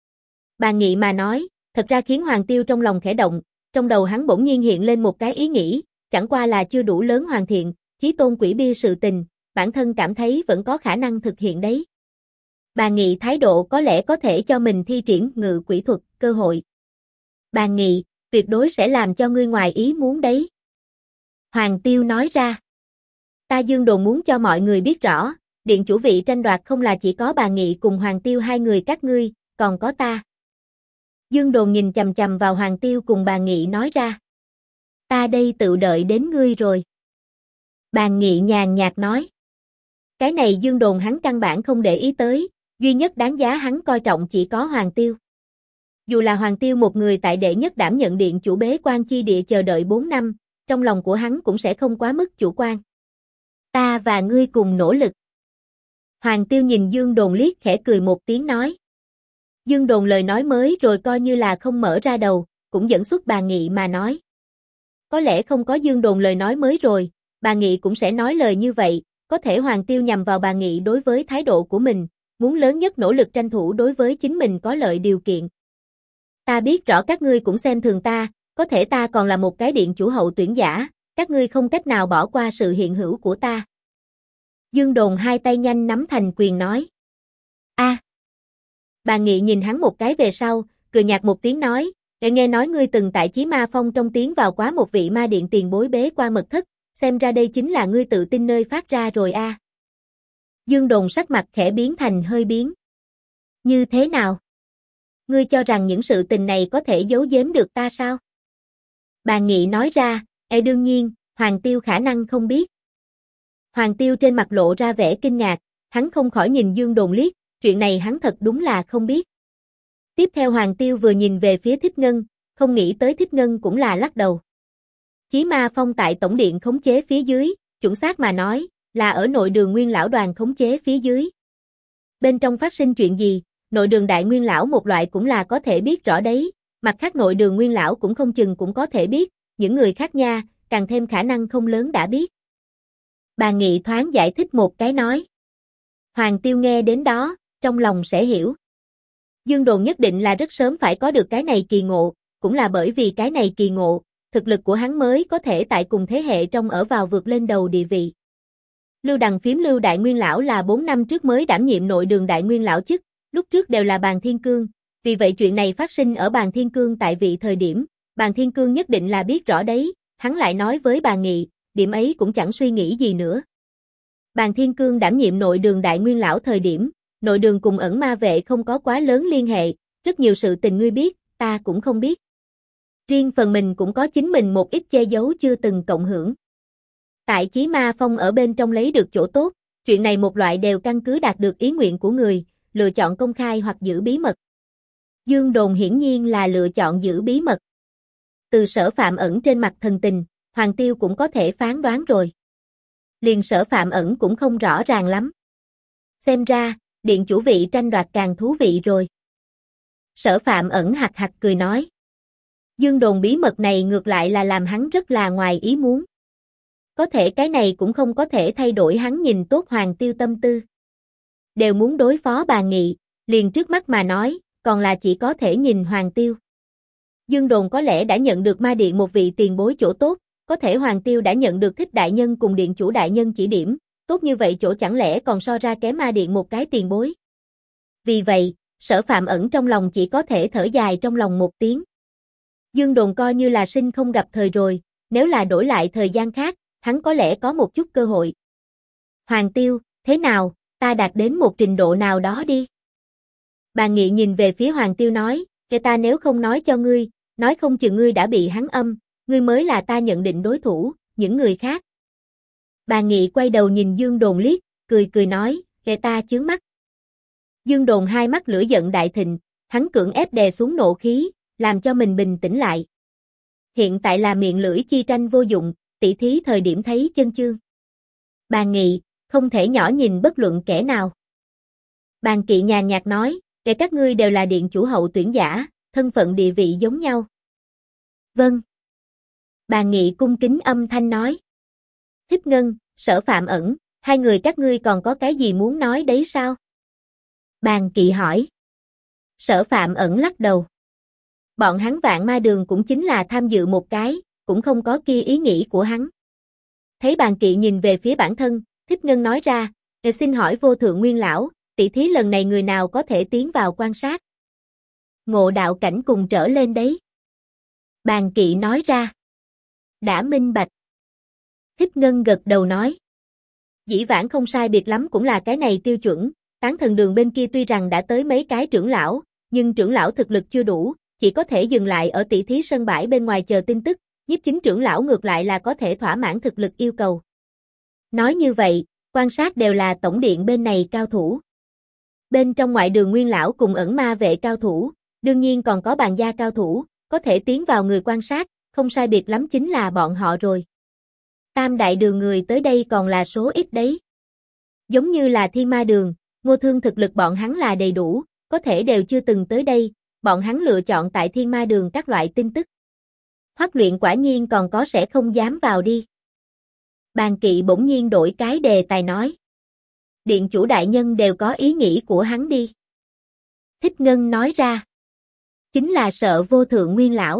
[SPEAKER 1] Bàn Nghị mà nói, thật ra khiến Hoàng Tiêu trong lòng khẽ động, trong đầu hắn bỗng nhiên hiện lên một cái ý nghĩ, chẳng qua là chưa đủ lớn hoàn thiện, chí tôn quỷ bia sự tình, bản thân cảm thấy vẫn có khả năng thực hiện đấy. Bàn Nghị thái độ có lẽ có thể cho mình thi triển ngự quỷ thuật, cơ hội. Bàn Nghị, tuyệt đối sẽ làm cho ngươi ngoài ý muốn đấy. Hoàng Tiêu nói ra. Ta Dương Đồn muốn cho mọi người biết rõ, điện chủ vị tranh đoạt không là chỉ có Bàn Nghị cùng Hoàng Tiêu hai người các ngươi, còn có ta. Dương Đồn nhìn chằm chằm vào Hoàng Tiêu cùng Bàn Nghị nói ra. Ta đây tự đợi đến ngươi rồi. Bàn Nghị nhàn nhạt nói. Cái này Dương Đồn hắn căn bản không để ý tới, duy nhất đáng giá hắn coi trọng chỉ có Hoàng Tiêu. Dù là Hoàng Tiêu một người tại đệ nhất đảm nhận điện chủ bế quan chi địa chờ đợi 4 năm, trong lòng của hắn cũng sẽ không quá mức chủ quan. Ta và ngươi cùng nỗ lực. Hoàng Tiêu nhìn Dương Đồn liếc khẽ cười một tiếng nói. Dương Đồn lời nói mới rồi coi như là không mở ra đầu, cũng dẫn xuất Bàn Nghị mà nói. Có lẽ không có Dương Đồn lời nói mới rồi, Bàn Nghị cũng sẽ nói lời như vậy, có thể Hoàng Tiêu nhằm vào Bàn Nghị đối với thái độ của mình, muốn lớn nhất nỗ lực tranh thủ đối với chính mình có lợi điều kiện. Ta biết rõ các ngươi cũng xem thường ta, có thể ta còn là một cái điện chủ hậu tuyển giả, các ngươi không cách nào bỏ qua sự hiện hữu của ta. Dương Đồn hai tay nhanh nắm thành quyền nói. A. Bàn Nghị nhìn hắn một cái về sau, cười nhạt một tiếng nói, để nghe nói ngươi từng tại Chí Ma Phong trong tiến vào quá một vị ma điện tiền bối bế quan mật thất, xem ra đây chính là ngươi tự tin nơi phát ra rồi a. Dương Đồn sắc mặt khẽ biến thành hơi biến. Như thế nào? Ngươi cho rằng những sự tình này có thể giấu giếm được ta sao? Bàn Nghị nói ra, đương nhiên, Hoàng Tiêu khả năng không biết. Hoàng Tiêu trên mặt lộ ra vẻ kinh ngạc, hắn không khỏi nhìn Dương Đồn liếc, chuyện này hắn thật đúng là không biết. Tiếp theo Hoàng Tiêu vừa nhìn về phía Thích Ngân, không nghĩ tới Thích Ngân cũng là lắc đầu. Chí Ma Phong tại tổng điện khống chế phía dưới, chuẩn xác mà nói, là ở nội đường Nguyên lão đoàn khống chế phía dưới. Bên trong phát sinh chuyện gì, nội đường Đại Nguyên lão một loại cũng là có thể biết rõ đấy, mặt khác nội đường Nguyên lão cũng không chừng cũng có thể biết, những người khác nha, càng thêm khả năng không lớn đã biết. Bàn Nghị thoáng giải thích một cái nói. Hoàng Tiêu nghe đến đó, trong lòng sẽ hiểu. Dương Đồn nhất định là rất sớm phải có được cái này kỳ ngộ, cũng là bởi vì cái này kỳ ngộ, thực lực của hắn mới có thể tại cùng thế hệ trong ở vào vượt lên đầu địa vị. Lưu Đằng phím Lưu Đại Nguyên lão là 4 năm trước mới đảm nhiệm nội đường Đại Nguyên lão chức, lúc trước đều là Bàn Thiên Cương, vì vậy chuyện này phát sinh ở Bàn Thiên Cương tại vị thời điểm, Bàn Thiên Cương nhất định là biết rõ đấy, hắn lại nói với Bàn Nghị, điểm ấy cũng chẳng suy nghĩ gì nữa. Bàn Thiên Cương đảm nhiệm nội đường Đại Nguyên lão thời điểm, nội đường cùng ẩn ma vệ không có quá lớn liên hệ, rất nhiều sự tình ngươi biết, ta cũng không biết. Riêng phần mình cũng có chính mình một ít che giấu chưa từng cộng hưởng. Tại Chí Ma Phong ở bên trong lấy được chỗ tốt, chuyện này một loại đều căn cứ đạt được ý nguyện của người, lựa chọn công khai hoặc giữ bí mật. Dương Đồn hiển nhiên là lựa chọn giữ bí mật. Từ Sở Phạm Ẩn trên mặt thần tình, Hoàng Tiêu cũng có thể phán đoán rồi. Liền Sở Phạm Ẩn cũng không rõ ràng lắm. Xem ra, điện chủ vị tranh đoạt càng thú vị rồi. Sở Phạm Ẩn hạc hạc cười nói. Dương Đồn bí mật này ngược lại là làm hắn rất là ngoài ý muốn. Có thể cái này cũng không có thể thay đổi hắn nhìn tốt Hoàng Tiêu tâm tư. Đều muốn đối phó Bàn Nghị, liền trước mắt mà nói, còn là chỉ có thể nhìn Hoàng Tiêu. Dương Đồn có lẽ đã nhận được ma điện một vị tiền bối chỗ tốt, có thể Hoàng Tiêu đã nhận được Thích đại nhân cùng điện chủ đại nhân chỉ điểm, tốt như vậy chỗ chẳng lẽ còn so ra kém ma điện một cái tiền bối. Vì vậy, Sở Phạm Ẩn trong lòng chỉ có thể thở dài trong lòng một tiếng. Dương Đồn coi như là sinh không gặp thời rồi, nếu là đổi lại thời gian khác, hắn có lẽ có một chút cơ hội. Hoàng Tiêu, thế nào, ta đạt đến một trình độ nào đó đi. Bàn Nghị nhìn về phía Hoàng Tiêu nói, kể ta nếu không nói cho ngươi, nói không chừng ngươi đã bị hắn âm, ngươi mới là ta nhận định đối thủ, những người khác. Bàn Nghị quay đầu nhìn Dương Đồn liếc, cười nói, kể ta chướng mắt. Dương Đồn hai mắt lửa giận đại thịnh, hắn cưỡng ép đè xuống nộ khí, làm cho mình bình tĩnh lại. Hiện tại là miệng lưỡi chi tranh vô dụng, tỉ thí thời điểm thấy chân chương. Bàn Nghị, không thể nhỏ nhìn bất luận kẻ nào. Bàn Kỵ nhàn nhạt nói, kể các ngươi đều là điện chủ hậu tuyển giả, thân phận địa vị giống nhau. Vâng. Bàn Nghị cung kính âm thanh nói. Thiếp Ngân, Sở Phạm Ẩn, hai người các ngươi còn có cái gì muốn nói đấy sao? Bàn Kỵ hỏi. Sở Phạm Ẩn lắc đầu. Bọn hắn Vạn Ma Đường cũng chính là tham dự một cái, cũng không có kia ý nghĩ của hắn. Thấy Bàn Kỵ nhìn về phía bản thân, Thiếp Ngân nói ra, xin hỏi vô thượng nguyên lão, tỷ thí lần này người nào có thể tiến vào quan sát? Ngộ đạo cảnh cùng trở lên đấy. Bàn Kỵ nói ra. Đã minh bạch. Thiếp Ngân gật đầu nói. Dĩ vãng không sai biệt lắm cũng là cái này tiêu chuẩn, Tán Thần Đường bên kia tuy rằng đã tới mấy cái trưởng lão, nhưng trưởng lão thực lực chưa đủ, chỉ có thể dừng lại ở tỷ thí sân bãi bên ngoài chờ tin tức, nhiếp chính trưởng lão ngược lại là có thể thỏa mãn thực lực yêu cầu. Nói như vậy, quan sát đều là tổng điện bên này cao thủ. Bên trong ngoại đường nguyên lão cùng ẩn ma vệ cao thủ, đương nhiên còn có bàn gia cao thủ, có thể tiến vào người quan sát, không sai biệt lắm chính là bọn họ rồi. Tam đại đường người tới đây còn là số ít đấy. Giống như là Thiên Ma Đường, Ngô Thương thực lực bọn hắn là đầy đủ, có thể đều chưa từng tới đây, bọn hắn lựa chọn tại Thiên Ma Đường các loại tin tức. Hoắc Luyện quả nhiên còn có sẽ không dám vào đi. Bàn Kỵ bỗng nhiên đổi cái đề tài nói. Điện chủ đại nhân đều có ý nghĩ của hắn đi. Thích Ngân nói ra. Chính là sợ vô thượng nguyên lão.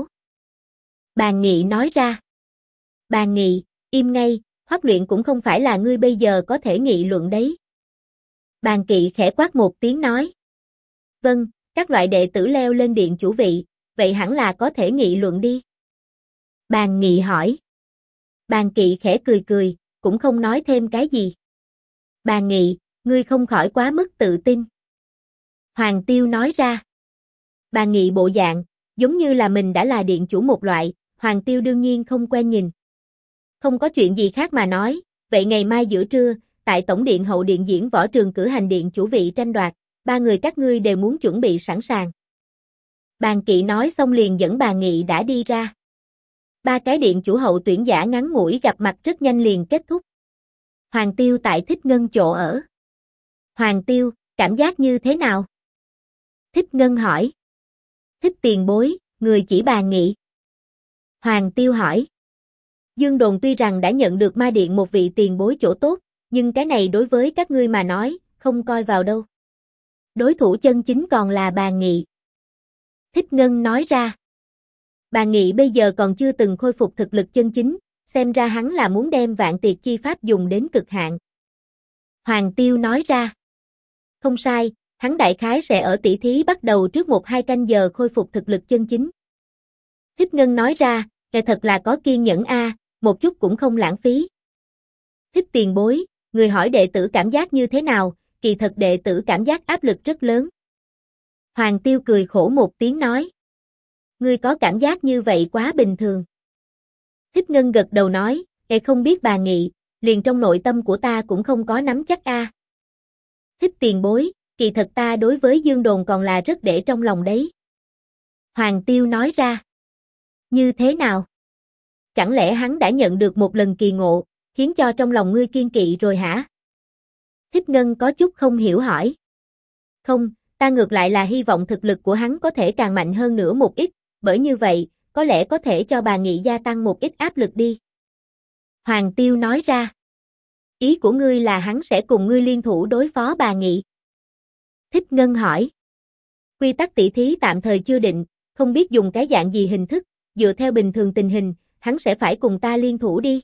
[SPEAKER 1] Bàn Nghị nói ra. Bàn Nghị, im ngay, Hoắc Luyện cũng không phải là ngươi bây giờ có thể nghị luận đấy. Bàn Kỵ khẽ quát một tiếng nói. Vâng, các loại đệ tử leo lên điện chủ vị, vậy hẳn là có thể nghị luận đi. Bàn Nghị hỏi. Bàn Kỵ khẽ cười, cũng không nói thêm cái gì. Bàn Nghị, ngươi không khỏi quá mức tự tin. Hoàng Tiêu nói ra. Bàn Nghị bộ dạng, giống như là mình đã là điện chủ một loại, Hoàng Tiêu đương nhiên không quen nhìn. Không có chuyện gì khác mà nói, vậy ngày mai giữa trưa, tại Tổng điện hậu điện diễn võ trường cử hành điện chủ vị tranh đoạt, ba người các ngươi đều muốn chuẩn bị sẵn sàng. Bàn Kỵ nói xong liền dẫn Bàn Nghị đã đi ra. Ba cái điện chủ hậu tuyển giả ngắn ngủi gặp mặt rất nhanh liền kết thúc. Hoàng Tiêu tại Thích Ngân chỗ ở. Hoàng Tiêu, cảm giác như thế nào? Thích Ngân hỏi. Thích tiền bối, người chỉ Bàn Nghị. Hoàng Tiêu hỏi. Dương Đồn tuy rằng đã nhận được ma điện một vị tiền bối chỗ tốt, nhưng cái này đối với các ngươi mà nói, không coi vào đâu. Đối thủ chân chính còn là Bàn Nghị. Thích Ngân nói ra. Bàn Nghị bây giờ còn chưa từng khôi phục thực lực chân chính, xem ra hắn là muốn đem vạn tiệt chi pháp dùng đến cực hạn. Hoàng Tiêu nói ra. Không sai, hắn đại khái sẽ ở tỷ thí bắt đầu trước 1-2 canh giờ khôi phục thực lực chân chính. Thích Ngân nói ra, kẻ thật là có kiên nhẫn a, một chút cũng không lãng phí. Thích tiền bối, người hỏi đệ tử cảm giác như thế nào, kỳ thật đệ tử cảm giác áp lực rất lớn. Hoàng Tiêu cười khổ một tiếng nói. Ngươi có cảm giác như vậy quá bình thường. Thích Ngân gật đầu nói, không biết Bàn Nghị, liền trong nội tâm của ta cũng không có nắm chắc a. Thích tiền bối, kỳ thật ta đối với Dương Đồn còn là rất để trong lòng đấy. Hoàng Tiêu nói ra. Như thế nào? Chẳng lẽ hắn đã nhận được một lần kỳ ngộ, khiến cho trong lòng ngươi kiên kỵ rồi hả? Thích Ngân có chút không hiểu hỏi. Không, ta ngược lại là hy vọng thực lực của hắn có thể càng mạnh hơn nữa một ít, bởi như vậy, có lẽ có thể cho Bàn Nghị gia tăng một ít áp lực đi. Hoàng Tiêu nói ra. Ý của ngươi là hắn sẽ cùng ngươi liên thủ đối phó Bàn Nghị? Thích Ngân hỏi. Quy tắc tỷ thí tạm thời chưa định, không biết dùng cái dạng gì hình thức, dựa theo bình thường tình hình, hắn sẽ phải cùng ta liên thủ đi.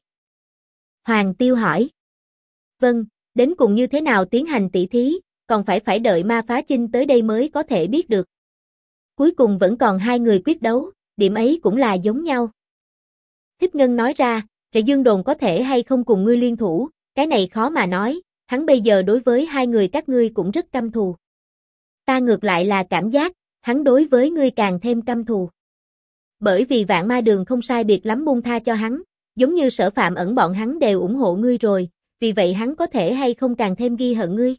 [SPEAKER 1] Hoàng Tiêu hỏi. Vâng, đến cùng như thế nào tiến hành tỷ thí, còn phải đợi Ma Phá Chinh tới đây mới có thể biết được. Cuối cùng vẫn còn hai người quyết đấu, điểm ấy cũng là giống nhau. Thích Ngân nói ra, Trệ Dương Đồn có thể hay không cùng ngươi liên thủ, cái này khó mà nói, hắn bây giờ đối với hai người các ngươi cũng rất căm thù. Ta ngược lại là cảm giác, hắn đối với ngươi càng thêm căm thù. Bởi vì Vạn Ma Đường không sai biệt lắm buông tha cho hắn, giống như Sở Phạm Ẩn bọn hắn đều ủng hộ ngươi rồi, vì vậy hắn có thể hay không càng thêm ghi hận ngươi.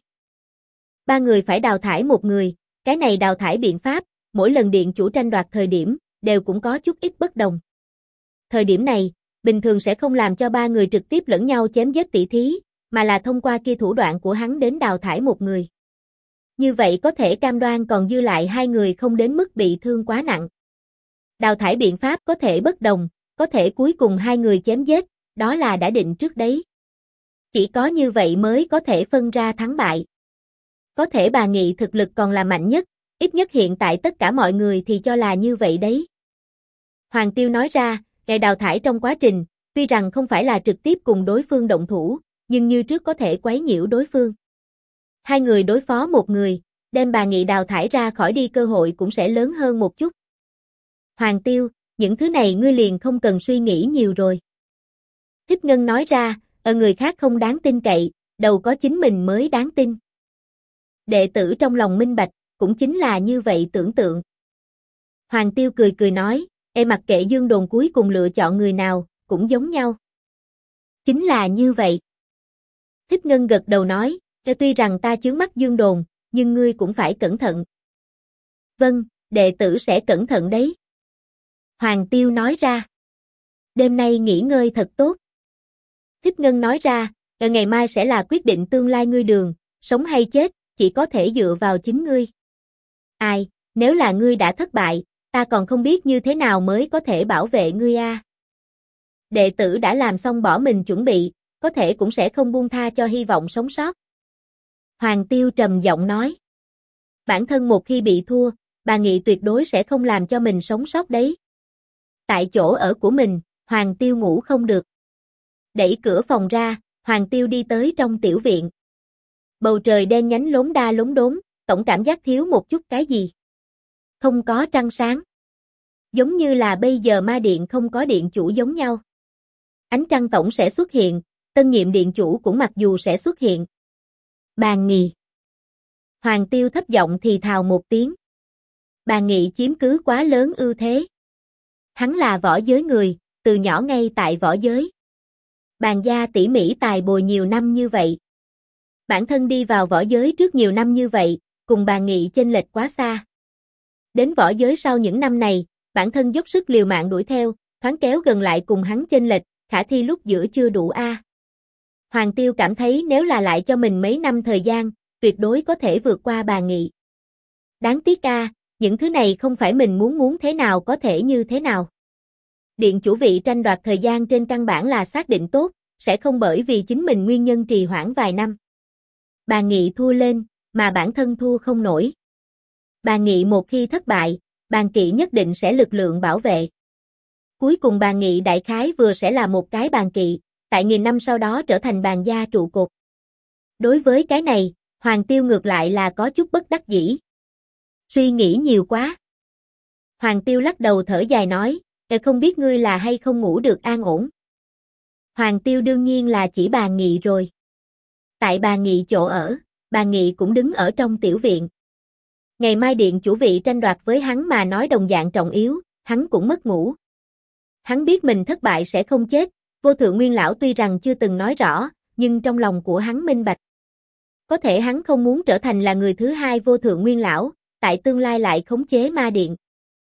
[SPEAKER 1] Ba người phải đào thải một người, cái này đào thải biện pháp, mỗi lần điện chủ tranh đoạt thời điểm, đều cũng có chút ít bất đồng. Thời điểm này, bình thường sẽ không làm cho ba người trực tiếp lẫn nhau chém giết tỷ thí, mà là thông qua kia thủ đoạn của hắn đến đào thải một người. Như vậy có thể cam đoan còn dư lại hai người không đến mức bị thương quá nặng. Đào thải biện pháp có thể bất đồng, có thể cuối cùng hai người chém giết, đó là đã định trước đấy. Chỉ có như vậy mới có thể phân ra thắng bại. Có thể bà Nghị thực lực còn là mạnh nhất, ít nhất hiện tại tất cả mọi người thì cho là như vậy đấy. Hoàng Tiêu nói ra, ngày đào thải trong quá trình, tuy rằng không phải là trực tiếp cùng đối phương động thủ, nhưng như trước có thể quấy nhiễu đối phương. Hai người đối phó một người, đem bà Nghị đào thải ra khỏi đi cơ hội cũng sẽ lớn hơn một chút. Hoàng Tiêu, những thứ này ngươi liền không cần suy nghĩ nhiều rồi. Thích Ngân nói ra, người khác không đáng tin cậy, đầu có chính mình mới đáng tin. Đệ tử trong lòng minh bạch, cũng chính là như vậy tưởng tượng. Hoàng Tiêu cười nói, mặc kệ Dương Đồn cuối cùng lựa chọn người nào, cũng giống nhau. Chính là như vậy. Thích Ngân gật đầu nói, tuy rằng ta chướng mắt Dương Đồn, nhưng ngươi cũng phải cẩn thận. Vâng, đệ tử sẽ cẩn thận đấy. Hoàng Tiêu nói ra. Đêm nay nghỉ ngơi thật tốt. Thích Ngân nói ra, ngày mai sẽ là quyết định tương lai ngươi đường, sống hay chết, chỉ có thể dựa vào chính ngươi. Ai, nếu là ngươi đã thất bại, ta còn không biết như thế nào mới có thể bảo vệ ngươi a. Đệ tử đã làm xong bỏ mình chuẩn bị, có thể cũng sẽ không buông tha cho hy vọng sống sót. Hoàng Tiêu trầm giọng nói. Bản thân một khi bị thua, bà Nghị tuyệt đối sẽ không làm cho mình sống sót đấy. Tại chỗ ở của mình, Hoàng Tiêu ngủ không được. Đẩy cửa phòng ra, Hoàng Tiêu đi tới trong tiểu viện. Bầu trời đen nhánh lốm đa lốm đốm, tổng cảm giác thiếu một chút cái gì. Không có trăng sáng. Giống như là bây giờ ma điện không có điện chủ giống nhau. Ánh trăng tổng sẽ xuất hiện, tân nhiệm điện chủ cũng mặc dù sẽ xuất hiện. Bàn Nghị. Hoàng Tiêu thấp giọng thì thào một tiếng. Bàn Nghị chiếm cứ quá lớn ưu thế. Hắn là võ giới người, từ nhỏ ngay tại võ giới. Bàn gia tỉ mỉ tài bồi nhiều năm như vậy. Bản thân đi vào võ giới trước nhiều năm như vậy, cùng Bàn Nghị chênh lệch quá xa. Đến võ giới sau những năm này, bản thân dốc sức liều mạng đuổi theo, thoáng kéo gần lại cùng hắn chênh lệch, khả thi lúc giữa chưa đủ a. Hoàng Tiêu cảm thấy nếu là lại cho mình mấy năm thời gian, tuyệt đối có thể vượt qua Bàn Nghị. Đáng tiếc a, những thứ này không phải mình muốn thế nào có thể như thế nào. Điện chủ vị tranh đoạt thời gian trên căn bản là xác định tốt, sẽ không bởi vì chính mình nguyên nhân trì hoãn vài năm. Bàn Nghị thua lên, mà bản thân thua không nổi. Bàn Nghị một khi thất bại, Bàn Kỵ nhất định sẽ lực lượng bảo vệ. Cuối cùng Bàn Nghị đại khái vừa sẽ là một cái Bàn Kỵ, tại nghìn năm sau đó trở thành Bàn gia trụ cột. Đối với cái này, Hoàng Tiêu ngược lại là có chút bất đắc dĩ. Suy nghĩ nhiều quá. Hoàng Tiêu lắc đầu thở dài nói, không biết ngươi là hay không ngủ được an ổn. Hoàng Tiêu đương nhiên là chỉ Bàn Nghị rồi. Tại Bàn Nghị chỗ ở, Bàn Nghị cũng đứng ở trong tiểu viện. Ngày mai điện chủ vị tranh đoạt với hắn mà nói đồng dạng trọng yếu, hắn cũng mất ngủ. Hắn biết mình thất bại sẽ không chết, Vô Thượng Nguyên Lão tuy rằng chưa từng nói rõ, nhưng trong lòng của hắn minh bạch. Có thể hắn không muốn trở thành là người thứ hai Vô Thượng Nguyên Lão, tại tương lai lại khống chế ma điện.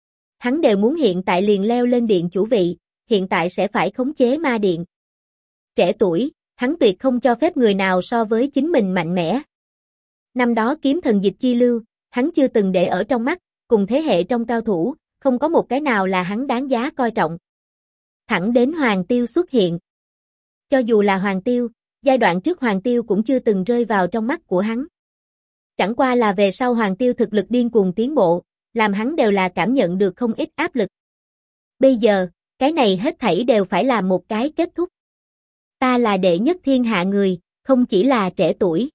[SPEAKER 1] Hắn đều muốn hiện tại liền leo lên điện chủ vị, hiện tại sẽ phải khống chế ma điện. Trẻ tuổi, hắn tuyệt không cho phép người nào so với chính mình mạnh mẽ. Năm đó kiếm thần dịch chi lưu, hắn chưa từng để ở trong mắt, cùng thế hệ trong cao thủ, không có một cái nào là hắn đáng giá coi trọng. Thẳng đến Hoàng Tiêu xuất hiện. Cho dù là Hoàng Tiêu, giai đoạn trước Hoàng Tiêu cũng chưa từng rơi vào trong mắt của hắn. Chẳng qua là về sau Hoàng Tiêu thực lực điên cuồng tiến bộ, làm hắn đều là cảm nhận được không ít áp lực. Bây giờ, cái này hết thảy đều phải là một cái kết thúc. Ta là đệ nhất thiên hạ người, không chỉ là trẻ tuổi.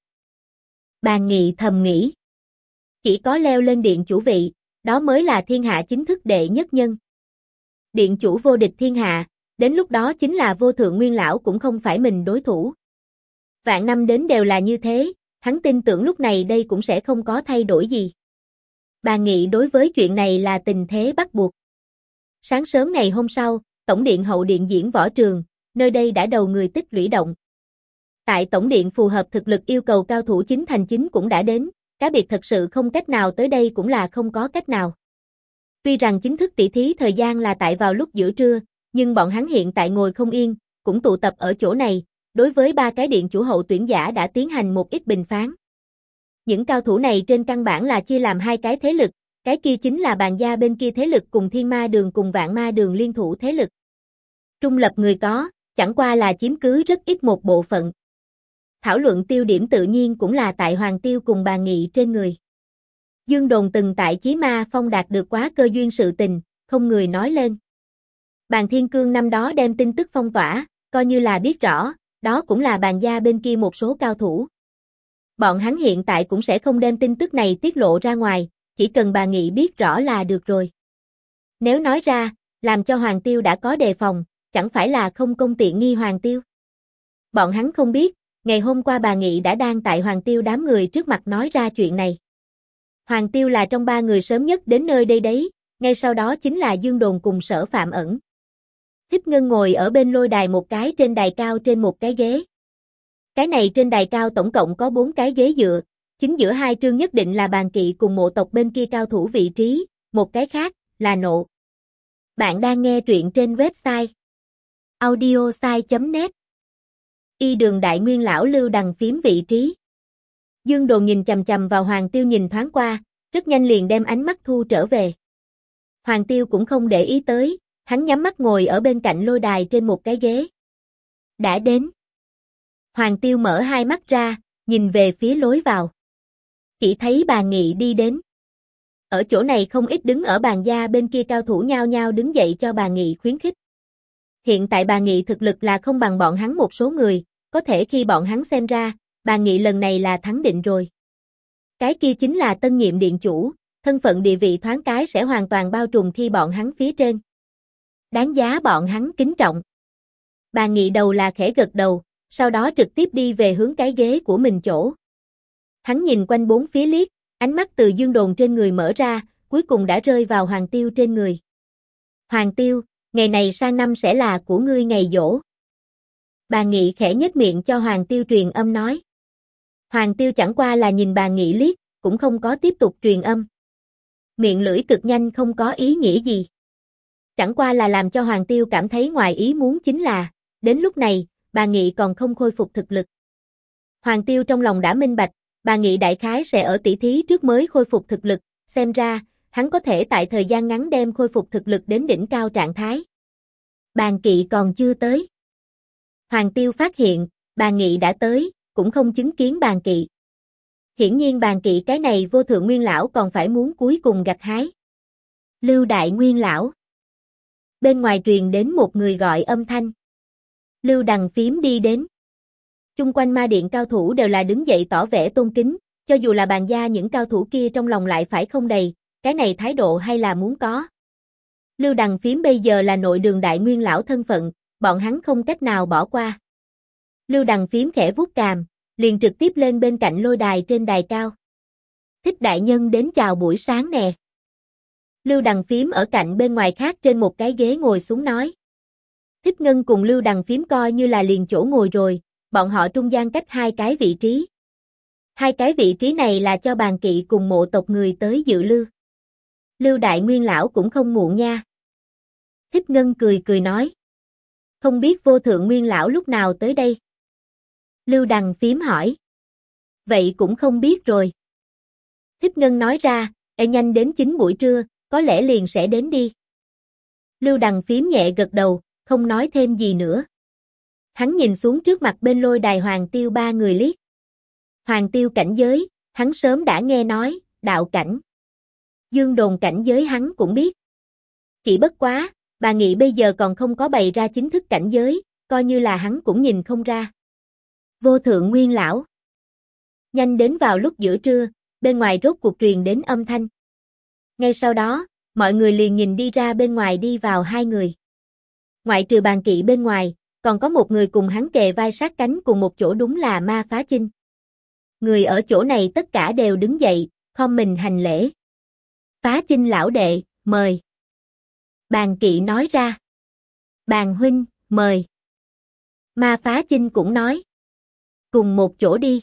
[SPEAKER 1] Bàn Nghị thầm nghĩ. Chỉ có leo lên điện chủ vị, đó mới là thiên hạ chính thức đệ nhất nhân. Điện chủ vô địch thiên hạ, đến lúc đó chính là vô thượng nguyên lão cũng không phải mình đối thủ. Vạn năm đến đều là như thế, hắn tin tưởng lúc này đây cũng sẽ không có thay đổi gì. Bàn Nghị đối với chuyện này là tình thế bắt buộc. Sáng sớm ngày hôm sau, Tổng điện hậu điện diễn võ trường, nơi đây đã đầu người tích lũy động. Tại Tổng điện phù hợp thực lực yêu cầu cao thủ chính thành chính cũng đã đến, cá biệt thật sự không cách nào tới đây cũng là không có cách nào. Tuy rằng chính thức tỷ thí thời gian là tại vào lúc giữa trưa, nhưng bọn hắn hiện tại ngồi không yên, cũng tụ tập ở chỗ này, đối với ba cái điện chủ hậu tuyển giả đã tiến hành một ít bình phán. Những cao thủ này trên căn bản là chia làm hai cái thế lực, cái kia chính là Bàn gia bên kia thế lực cùng Thiên Ma Đường cùng Vạn Ma Đường liên thủ thế lực. Trung lập người có, chẳng qua là chiếm cứ rất ít một bộ phận. Thảo luận tiêu điểm tự nhiên cũng là tại Hoàng Tiêu cùng Bàn Nghị trên người. Dương Đồn từng tại Chí Ma Phong đạt được quá cơ duyên sự tình, không người nói lên. Bàn Thiên Cương năm đó đem tin tức phong tỏa, coi như là biết rõ, đó cũng là Bàn gia bên kia một số cao thủ. Bọn hắn hiện tại cũng sẽ không đem tin tức này tiết lộ ra ngoài, chỉ cần Bàn Nghị biết rõ là được rồi. Nếu nói ra, làm cho Hoàng Tiêu đã có đề phòng, chẳng phải là không công tiện nghi Hoàng Tiêu. Bọn hắn không biết, ngày hôm qua Bàn Nghị đã đang tại Hoàng Tiêu đám người trước mặt nói ra chuyện này. Hoàng Tiêu là trong ba người sớm nhất đến nơi đây đấy, ngay sau đó chính là Dương Đồn cùng Sở Phạm Ẩn. Thích Ngân ngồi ở bên lôi đài một cái trên đài cao trên một cái ghế. Cái này trên đài cao tổng cộng có 4 cái ghế dựa, chính giữa hai trương nhất định là Bàn Kỵ cùng Mộ tộc bên kia cao thủ vị trí, một cái khác là Nộ. Bạn đang nghe truyện trên website audiosai.net. Y Đường đại nguyên lão Lưu Đằng phím vị trí. Dương Đồn nhìn chằm chằm vào Hoàng Tiêu nhìn thoáng qua, rất nhanh liền đem ánh mắt thu trở về. Hoàng Tiêu cũng không để ý tới, hắn nhắm mắt ngồi ở bên cạnh lôi đài trên một cái ghế. Đã đến. Hoàng Tiêu mở hai mắt ra, nhìn về phía lối vào. Chỉ thấy Bàn Nghị đi đến. Ở chỗ này không ít đứng ở Bàn gia bên kia cao thủ nhao nhao đứng dậy cho Bàn Nghị khuyến khích. Hiện tại Bàn Nghị thực lực là không bằng bọn hắn một số người, có thể khi bọn hắn xem ra, Bàn Nghị lần này là thắng định rồi. Cái kia chính là tân nhiệm điện chủ, thân phận địa vị thoáng cái sẽ hoàn toàn bao trùm khi bọn hắn phía trên. Đáng giá bọn hắn kính trọng. Bàn Nghị đầu là khẽ gật đầu, sau đó trực tiếp đi về hướng cái ghế của mình chỗ. Hắn nhìn quanh bốn phía liếc, ánh mắt từ Dương Đồn trên người mở ra, cuối cùng đã rơi vào Hoàng Tiêu trên người. Hoàng Tiêu, ngày này sang năm sẽ là của ngươi ngày giỗ. Bàn Nghị khẽ nhếch miệng cho Hoàng Tiêu truyền âm nói. Hoàng Tiêu chẳng qua là nhìn Bàn Nghị liếc, cũng không có tiếp tục truyền âm. Miệng lưỡi cực nhanh không có ý nghĩa gì. Chẳng qua là làm cho Hoàng Tiêu cảm thấy ngoài ý muốn chính là, đến lúc này, Bàn Nghị còn không khôi phục thực lực. Hoàng Tiêu trong lòng đã minh bạch, Bàn Nghị đại khái sẽ ở tỷ thí trước mới khôi phục thực lực, xem ra, hắn có thể tại thời gian ngắn đem khôi phục thực lực đến đỉnh cao trạng thái. Bàn Kỵ còn chưa tới. Hoàng Tiêu phát hiện, Bàn Nghị đã tới, cũng không chứng kiến Bàn Kỵ. Hiển nhiên Bàn Kỵ cái này vô thượng nguyên lão còn phải muốn cuối cùng gặt hái. Lưu đại nguyên lão. Bên ngoài truyền đến một người gọi âm thanh. Lưu Đằng phím đi đến. Chung quanh ma điện cao thủ đều là đứng dậy tỏ vẻ tôn kính, cho dù là Bàn gia những cao thủ kia trong lòng lại phải không đầy, cái này thái độ hay là muốn có. Lưu Đằng phím bây giờ là nội đường đại nguyên lão thân phận, bọn hắn không cách nào bỏ qua. Lưu Đằng phím khẽ vuốt cằm, liền trực tiếp lên bên cạnh lôi đài trên đài cao. Thích đại nhân đến chào buổi sáng nè. Lưu Đằng phím ở cạnh bên ngoài khác trên một cái ghế ngồi xuống nói. Thích Ngân cùng Lưu Đằng phím coi như là liền chỗ ngồi rồi, bọn họ trung gian cách hai cái vị trí. Hai cái vị trí này là cho Bàn Kỵ cùng Mộ tộc người tới dự lưu. Lưu đại nguyên lão cũng không muộn nha. Thích Ngân cười cười nói. Không biết vô thượng nguyên lão lúc nào tới đây? Lưu Đằng phím hỏi. Vậy cũng không biết rồi. Thích Ngân nói ra, nhanh đến 9 buổi trưa, có lẽ liền sẽ đến đi. Lưu Đằng phím nhẹ gật đầu, không nói thêm gì nữa. Hắn nhìn xuống trước mặt bên lôi đài Hoàng Tiêu ba người liếc. Hoàng Tiêu cảnh giới, Hắn sớm đã nghe nói, đạo cảnh. Dương đồn cảnh giới hắn cũng biết. Chỉ bất quá, bà Nghị bây giờ còn không có bày ra chính thức cảnh giới, coi như là hắn cũng nhìn không ra. Vô thượng nguyên lão. Nhanh đến vào lúc giữa trưa, bên ngoài rốt cuộc truyền đến âm thanh. Ngay sau đó, mọi người liền nhìn đi ra bên ngoài đi vào hai người. Ngoại trừ Bàn Kỵ bên ngoài, còn có một người cùng hắn kề vai sát cánh cùng một chỗ, đúng là Ma Phá Chinh. Người ở chỗ này tất cả đều đứng dậy, khom mình hành lễ. Phá Chinh lão đệ, mời. Bàn Kỵ nói ra. Bàn huynh, mời. Ma Phá Chinh cũng nói. Cùng một chỗ đi.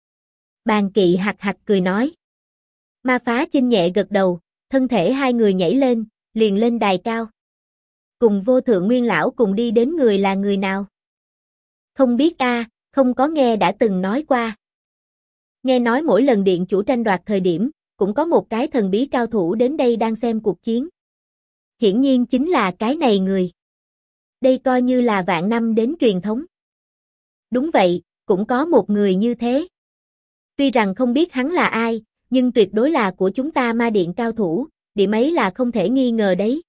[SPEAKER 1] Bàn Kỵ hạc hạc cười nói. Ma Phá Chinh nhẹ gật đầu, thân thể hai người nhảy lên, liền lên đài cao. Cùng vô thượng nguyên lão cùng đi đến người là người nào? Không biết a, không có nghe đã từng nói qua. Nghe nói mỗi lần điện chủ tranh đoạt thời điểm, cũng có một cái thần bí cao thủ đến đây đang xem cuộc chiến. Hiển nhiên chính là cái này người. Đây coi như là vạn năm đến truyền thống. Đúng vậy, cũng có một người như thế. Tuy rằng không biết hắn là ai, nhưng tuyệt đối là của chúng ta Ma Điện cao thủ, điểm ấy là không thể nghi ngờ đấy.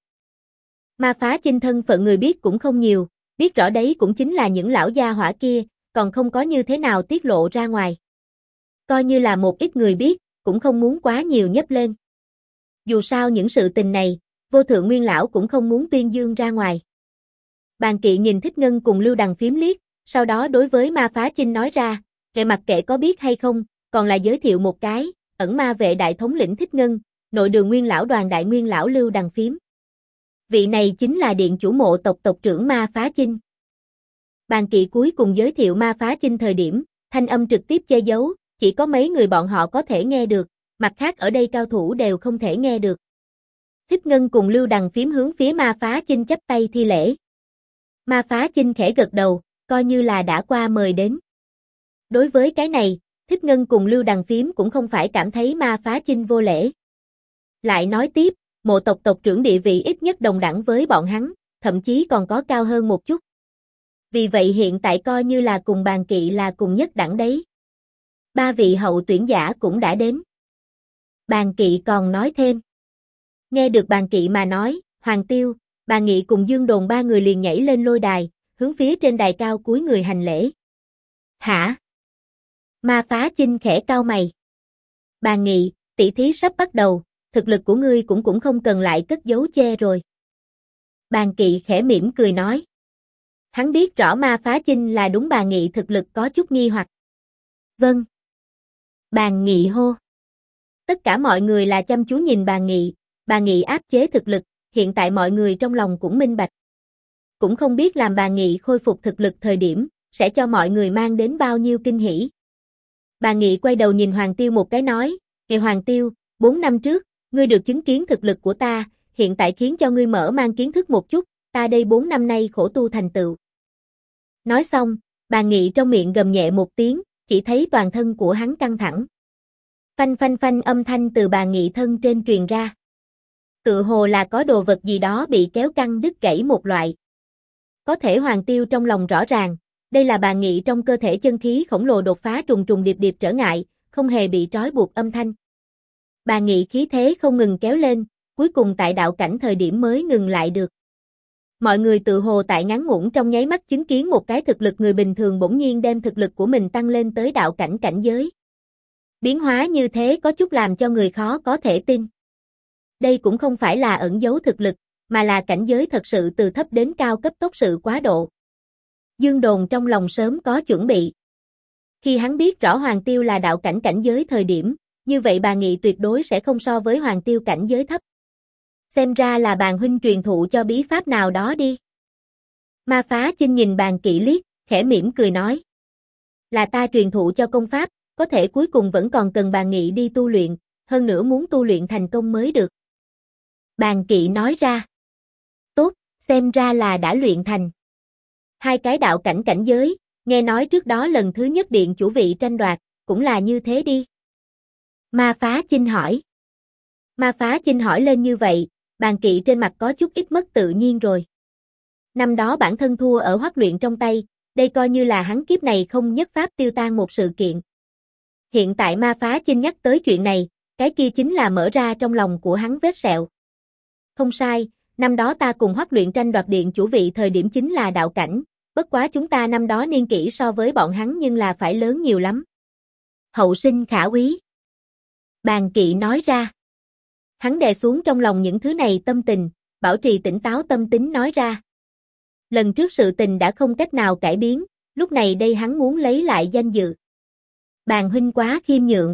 [SPEAKER 1] Ma Phá Chinh thân phận người biết cũng không nhiều, biết rõ đấy cũng chính là những lão gia hỏa kia, còn không có như thế nào tiết lộ ra ngoài. Coi như là một ít người biết, cũng không muốn quá nhiều nhấp lên. Dù sao những sự tình này, vô thượng nguyên lão cũng không muốn tuyên dương ra ngoài. Bàn Kỵ nhìn Thích Ngân cùng Lưu Đằng phím liếc, sau đó đối với Ma Phá Chinh nói ra, kệ mặc kệ có biết hay không, còn là giới thiệu một cái, ẩn ma vệ đại thống lĩnh Thích Ngân, nội đường nguyên lão đoàn đại nguyên lão Lưu Đằng phím. Vị này chính là điện chủ mộ tộc tộc trưởng Ma Phá Chinh. Bàn Kỵ cuối cùng giới thiệu Ma Phá Chinh thời điểm, thanh âm trực tiếp che giấu, chỉ có mấy người bọn họ có thể nghe được, mặt khác ở đây cao thủ đều không thể nghe được. Thích Ngân cùng Lưu Đằng phím hướng phía Ma Phá Chinh chắp tay thi lễ. Ma Phá Chinh khẽ gật đầu, coi như là đã qua mời đến. Đối với cái này, Thích Ngân cùng Lưu Đằng phím cũng không phải cảm thấy Ma Phá Chinh vô lễ. Lại nói tiếp, mộ tộc tộc trưởng địa vị ít nhất đồng đẳng với bọn hắn, thậm chí còn có cao hơn một chút. Vì vậy hiện tại coi như là cùng Bàn Kỵ là cùng nhất đẳng đấy. Ba vị hậu tuyển giả cũng đã đến. Bàn Kỵ còn nói thêm. Nghe được Bàn Kỵ mà nói, Hoàng Tiêu, Bàn Nghị cùng Dương Đồn ba người liền nhảy lên lôi đài, hướng phía trên đài cao cúi người hành lễ. Hả? Ma Phá Chinh khẽ cau mày. Bàn Nghị, tỷ thí sắp bắt đầu, thực lực của ngươi cũng không cần lại cất giấu che rồi. Bàn Kỵ khẽ mỉm cười nói. Hắn biết rõ Ma Phá Chinh là đúng. Bàn Nghị thực lực có chút nghi hoặc. Vâng. Bàn Nghị hô. Tất cả mọi người là chăm chú nhìn Bàn Nghị. Bàn Nghị áp chế thực lực, hiện tại mọi người trong lòng cũng minh bạch. Cũng không biết làm Bàn Nghị khôi phục thực lực thời điểm, sẽ cho mọi người mang đến bao nhiêu kinh hỉ. Bàn Nghị quay đầu nhìn Hoàng Tiêu một cái nói, Kìa Hoàng Tiêu, 4 năm trước, ngươi được chứng kiến thực lực của ta, hiện tại khiến cho ngươi mở mang kiến thức một chút, ta đây 4 năm nay khổ tu thành tựu. Nói xong, Bàn Nghị trong miệng gầm nhẹ một tiếng, chỉ thấy toàn thân của hắn căng thẳng. Phanh phanh phanh âm thanh từ Bàn Nghị thân trên truyền ra. Tựa hồ là có đồ vật gì đó bị kéo căng đứt gãy một loại. Có thể Hoàng Tiêu trong lòng rõ ràng, đây là Bàn Nghị trong cơ thể chân khí khổng lồ đột phá trùng trùng điệp điệp trở ngại, không hề bị trói buộc âm thanh. Bàn Nghị khí thế không ngừng kéo lên, cuối cùng tại đạo cảnh thời điểm mới ngừng lại được. Mọi người tự hồ tại ngắn ngủn trong nháy mắt chứng kiến một cái thực lực người bình thường bỗng nhiên đem thực lực của mình tăng lên tới đạo cảnh cảnh giới. Biến hóa như thế có chút làm cho người khó có thể tin. Đây cũng không phải là ẩn giấu thực lực, mà là cảnh giới thật sự từ thấp đến cao cấp tốc sự quá độ. Dương Đồn trong lòng sớm có chuẩn bị. Khi hắn biết rõ Hoàng Tiêu là đạo cảnh cảnh giới thời điểm, như vậy Bàn Nghị tuyệt đối sẽ không so với Hoàng Tiêu cảnh giới thấp. Xem ra là Bàn huynh truyền thụ cho bí pháp nào đó đi. Ma Phá Chinh nhìn Bàn Kỵ liếc, khẽ mỉm cười nói. Là ta truyền thụ cho công pháp, có thể cuối cùng vẫn còn cần Bàn Nghị đi tu luyện, hơn nữa muốn tu luyện thành công mới được. Bàn Kỵ nói ra. Tốt, xem ra là đã luyện thành. Hai cái đạo cảnh cảnh giới, nghe nói trước đó lần thứ nhất điện chủ vị tranh đoạt, cũng là như thế đi. Ma Phá Chinh hỏi. Ma Phá Chinh hỏi lên như vậy, Bàn Kỵ trên mặt có chút ít mất tự nhiên rồi. Năm đó bản thân thua ở Hoắc Luyện trong tay, đây coi như là hắn kiếp này không nhất pháp tiêu tan một sự kiện. Hiện tại Ma Phá Chinh nhắc tới chuyện này, cái kia chính là mở ra trong lòng của hắn vết sẹo. Không sai, năm đó ta cùng Hoắc Luyện tranh đoạt điện chủ vị thời điểm chính là đạo cảnh, bất quá chúng ta năm đó niên kỷ so với bọn hắn nhưng là phải lớn nhiều lắm. Hậu sinh khả úy. Bàn Kỵ nói ra. Hắn đè xuống trong lòng những thứ này tâm tình, bảo trì tỉnh táo tâm tính nói ra. Lần trước sự tình đã không cách nào cải biến, lúc này đây hắn muốn lấy lại danh dự. Bàn huynh quá khiêm nhượng.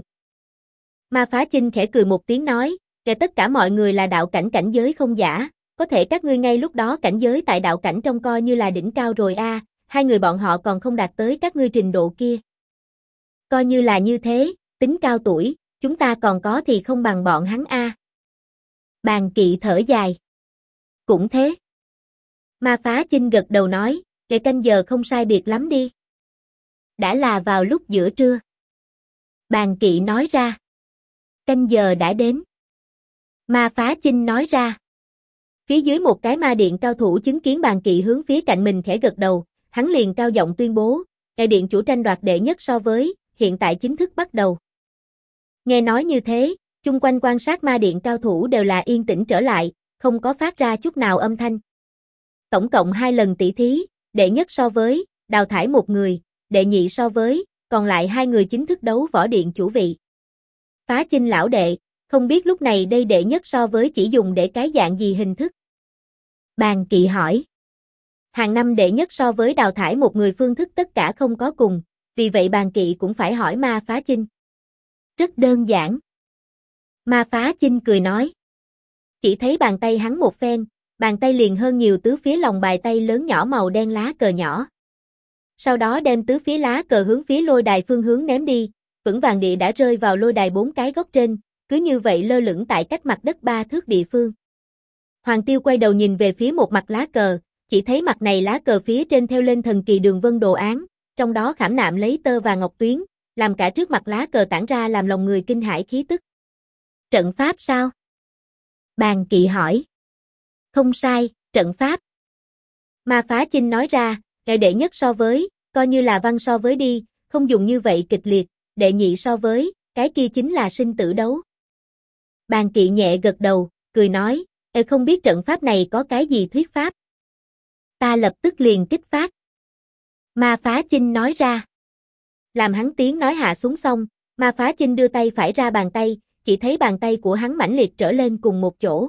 [SPEAKER 1] Ma Phá Chinh khẽ cười một tiếng nói, kể tất cả mọi người là đạo cảnh cảnh giới không giả, có thể các ngươi ngay lúc đó cảnh giới tại đạo cảnh trong coi như là đỉnh cao rồi a, hai người bọn họ còn không đạt tới các ngươi trình độ kia. Coi như là như thế, tính cao tuổi, chúng ta còn có thì không bằng bọn hắn a. Bàn Kỵ thở dài. Cũng thế. Ma Phá Chinh gật đầu nói, kể canh giờ không sai biệt lắm đi. Đã là vào lúc giữa trưa. Bàn Kỵ nói ra. Canh giờ đã đến. Ma Phá Chinh nói ra. Phía dưới một cái ma điện cao thủ chứng kiến Bàn Kỵ hướng phía cạnh mình khẽ gật đầu, hắn liền cao giọng tuyên bố, đại điện chủ tranh đoạt đệ nhất so với, hiện tại chính thức bắt đầu. Nghe nói như thế, chung quanh quan sát ma điện cao thủ đều là yên tĩnh trở lại, không có phát ra chút nào âm thanh. Tổng cộng 2 lần tỷ thí, đệ nhất so với, đào thải một người, đệ nhị so với, còn lại 2 người chính thức đấu võ điện chủ vị. Phá Chinh lão đệ, không biết lúc này đây đệ nhất so với chỉ dùng để cái dạng gì hình thức? Bàn Kỵ hỏi. Hàng năm đệ nhất so với đào thải một người phương thức tất cả không có cùng, vì vậy Bàn Kỵ cũng phải hỏi Ma Phá Chinh. Rất đơn giản. Ma Phá Chinh cười nói. Chỉ thấy bàn tay hắn một phen, bàn tay liền hơn nhiều tứ phía lòng bài tay lớn nhỏ màu đen lá cờ nhỏ. Sau đó đem tứ phía lá cờ hướng phía lôi đài phương hướng ném đi, vững vàng địa đã rơi vào lôi đài 4 cái góc trên, cứ như vậy lơ lửng tại cách mặt đất 3 thước địa phương. Hoàng Tiêu quay đầu nhìn về phía một mặt lá cờ, chỉ thấy mặt này lá cờ phía trên theo lên thần kỳ đường vân đồ án, trong đó khảm nạm lấy tơ và ngọc tuyến, làm cả trước mặt lá cờ tản ra làm lòng người kinh hãi khí tức. Trận pháp sao? Bàn Kỵ hỏi. Không sai, trận pháp. Ma Phá Chinh nói ra, cái đệ nhất so với, coi như là văn so với đi, không dùng như vậy kịch liệt, đệ nhị so với, cái kia chính là sinh tử đấu. Bàn Kỵ nhẹ gật đầu, cười nói, không biết trận pháp này có cái gì thuyết pháp. Ta lập tức liền kích phát. Ma Phá Chinh nói ra. Làm hắn tiếng nói hạ xuống xong, Ma Phá Chinh đưa tay phải ra bàn tay, chỉ thấy bàn tay của hắn mãnh liệt trở lên cùng một chỗ.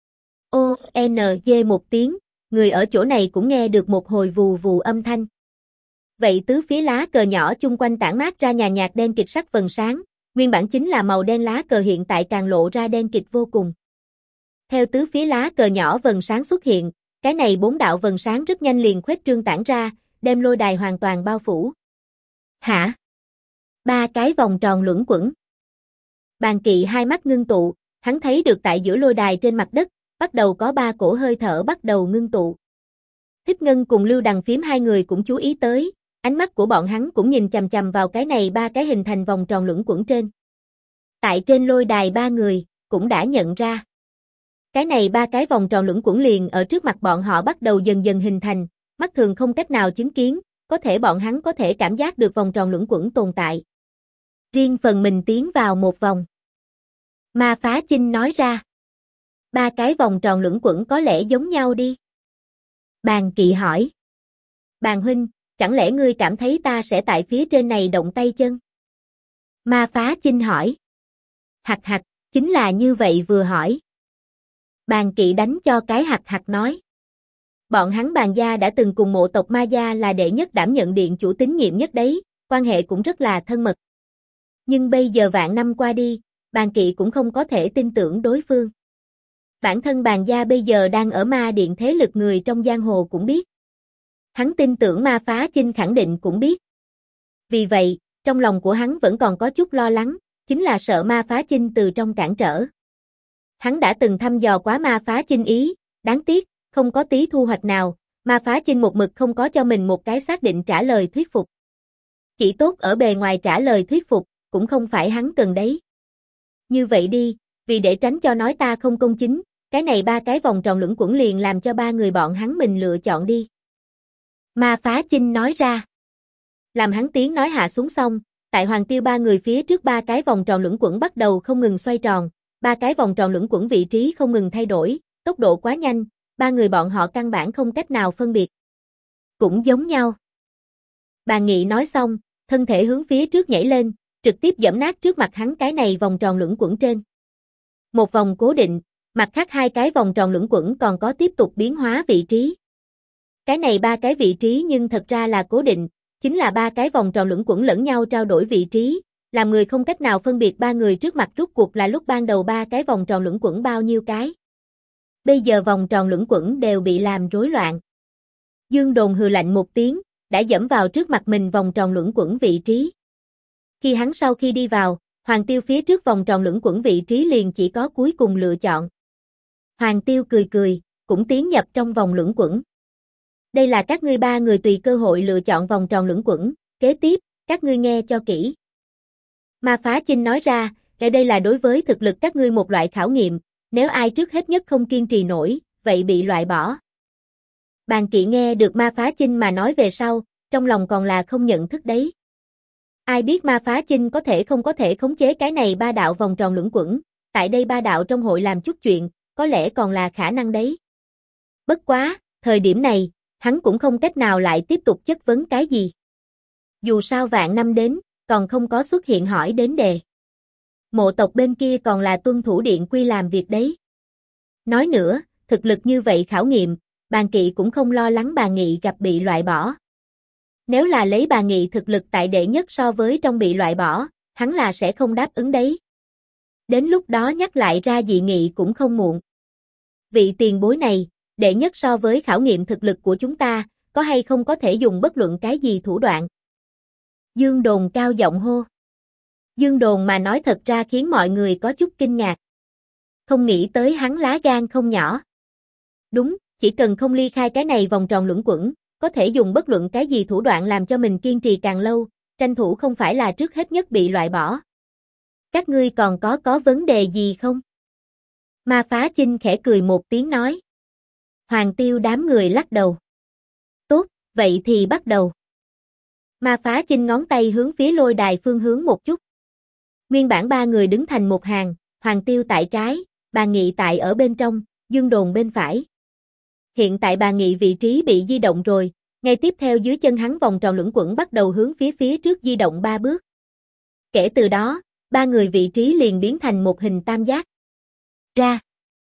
[SPEAKER 1] O-N-G một tiếng, người ở chỗ này cũng nghe được một hồi vù vù âm thanh. Vậy tứ phía lá cờ nhỏ chung quanh tản mát ra nhàn nhạt đen kịt sắc vầng sáng, nguyên bản chính là màu đen lá cờ hiện tại càng lộ ra đen kịt vô cùng. Theo tứ phía lá cờ nhỏ vầng sáng xuất hiện, cái này 4 đạo vầng sáng rất nhanh liền khuếch trương tản ra, đem lôi đài hoàn toàn bao phủ. Hả? 3 cái vòng tròn luẩn quẩn. Bàn Kỵ hai mắt ngưng tụ, hắn thấy được tại giữa lôi đài trên mặt đất, bắt đầu có 3 cổ hơi thở bắt đầu ngưng tụ. Thích Ngân cùng Lưu Đằng Phím hai người cũng chú ý tới, ánh mắt của bọn hắn cũng nhìn chằm chằm vào cái này 3 cái hình thành vòng tròn luẩn quẩn trên. Tại trên lôi đài 3 người, cũng đã nhận ra. Cái này 3 cái vòng tròn luẩn quẩn liền ở trước mặt bọn họ bắt đầu dần dần hình thành, mắt thường không cách nào chứng kiến, có thể bọn hắn có thể cảm giác được vòng tròn luẩn quẩn tồn tại. Riêng phần mình tiến vào một vòng. Ma Phá Chinh nói ra. 3 cái vòng tròn luẩn quẩn có lẽ giống nhau đi. Bàn Kỵ hỏi. Bàn huynh, chẳng lẽ ngươi cảm thấy ta sẽ tại phía trên này động tay chân? Ma Phá Chinh hỏi. Hạch hạch, chính là như vậy vừa hỏi. Bàn Kỵ đánh cho cái hạch hạch nói. Bọn hắn Bàn gia đã từng cùng mộ tộc Ma gia là đệ nhất đảm nhận điện chủ tín nhiệm nhất đấy, quan hệ cũng rất là thân mật. Nhưng bây giờ vạn năm qua đi, Bàn Kỵ cũng không có thể tin tưởng đối phương. Bản thân Bàn gia bây giờ đang ở ma điện thế lực người trong giang hồ cũng biết. Hắn tin tưởng Ma Phá Chinh khẳng định cũng biết. Vì vậy, trong lòng của hắn vẫn còn có chút lo lắng, chính là sợ Ma Phá Chinh từ trong cản trở. Hắn đã từng thăm dò quá Ma Phá Chinh ý, đáng tiếc, không có tí thu hoạch nào, Ma Phá Chinh một mực không có cho mình một cái xác định trả lời thuyết phục. Chỉ tốt ở bề ngoài trả lời thuyết phục, cũng không phải hắn cần đấy. Như vậy đi, vì để tránh cho nói ta không công chính, cái này 3 cái vòng tròn luẩn quẩn liền làm cho 3 người bọn hắn mình lựa chọn đi. Ma Phá Chinh nói ra. Làm hắn tiếng nói hạ xuống xong, tại Hoàng Tiêu ba người phía trước ba cái vòng tròn luẩn quẩn bắt đầu không ngừng xoay tròn, ba cái vòng tròn luẩn quẩn vị trí không ngừng thay đổi, tốc độ quá nhanh, ba người bọn họ căn bản không cách nào phân biệt. Cũng giống nhau. Bàn Nghị nói xong, thân thể hướng phía trước nhảy lên, trực tiếp giẫm nát trước mặt hắn cái này vòng tròn luẩn quẩn trên. Một vòng cố định, mặt khác hai cái vòng tròn luẩn quẩn còn có tiếp tục biến hóa vị trí. Cái này ba cái vị trí nhưng thật ra là cố định, chính là ba cái vòng tròn luẩn quẩn lẫn nhau trao đổi vị trí, làm người không cách nào phân biệt ba người trước mặt rốt cuộc là lúc ban đầu ba cái vòng tròn luẩn quẩn bao nhiêu cái. Bây giờ vòng tròn luẩn quẩn đều bị làm rối loạn. Dương Đồn hừ lạnh một tiếng, đã dẫm vào trước mặt mình vòng tròn luẩn quẩn vị trí. Khi hắn sau khi đi vào, Hoàng Tiêu phía trước vòng tròn luẩn quẩn vị trí liền chỉ có cuối cùng lựa chọn. Hoàng Tiêu cười cười, cũng tiến nhập trong vòng luẩn quẩn. Đây là các ngươi ba người tùy cơ hội lựa chọn vòng tròn luẩn quẩn, kế tiếp, các ngươi nghe cho kỹ. Ma Phá Chinh nói ra, đây là đối với thực lực các ngươi một loại khảo nghiệm, nếu ai trước hết nhất không kiên trì nổi, vậy bị loại bỏ. Bàn Kỵ nghe được Ma Phá Chinh mà nói về sau, trong lòng còn là không nhận thức đấy. Ai biết Ma Phá Chinh có thể khống chế cái này ba đạo vòng tròn luẩn quẩn, tại đây ba đạo trong hội làm chút chuyện, có lẽ còn là khả năng đấy. Bất quá, thời điểm này, hắn cũng không cách nào lại tiếp tục chất vấn cái gì. Dù sao vạn năm đến, còn không có xuất hiện hỏi đến đề. Mộ tộc bên kia còn là tuân thủ điện quy làm việc đấy. Nói nữa, thực lực như vậy khảo nghiệm, Bàn Kỵ cũng không lo lắng Bàn Nghị gặp bị loại bỏ. Nếu là lấy Bàn Nghị thực lực tại đệ nhất so với trong bị loại bỏ, hắn là sẽ không đáp ứng đấy. Đến lúc đó nhắc lại ra dị nghị cũng không muộn. Vị tiền bối này, đệ nhất so với khảo nghiệm thực lực của chúng ta, có hay không có thể dùng bất luận cái gì thủ đoạn. Dương Đồn cao giọng hô. Dương Đồn mà nói thật ra khiến mọi người có chút kinh ngạc. Không nghĩ tới hắn lá gan không nhỏ. Đúng, chỉ cần không ly khai cái này vòng tròn luẩn quẩn, có thể dùng bất luận cái gì thủ đoạn làm cho mình kiên trì càng lâu, tranh thủ không phải là trước hết nhất bị loại bỏ. Các ngươi còn có vấn đề gì không? Ma Phá Chinh khẽ cười một tiếng nói. Hoàng Tiêu đám người lắc đầu. Tốt, vậy thì bắt đầu. Ma Phá Chinh ngón tay hướng phía lôi đài phương hướng một chút. Nguyên bản ba người đứng thành một hàng, Hoàng Tiêu tại trái, Bàn Nghị tại ở bên trong, Dương Đồn bên phải. Hiện tại Bàn Nghị vị trí bị di động rồi, ngay tiếp theo dưới chân hắn vòng tròn luẩn quẩn bắt đầu hướng phía trước di động 3 bước. Kể từ đó, ba người vị trí liền biến thành một hình tam giác. Ra.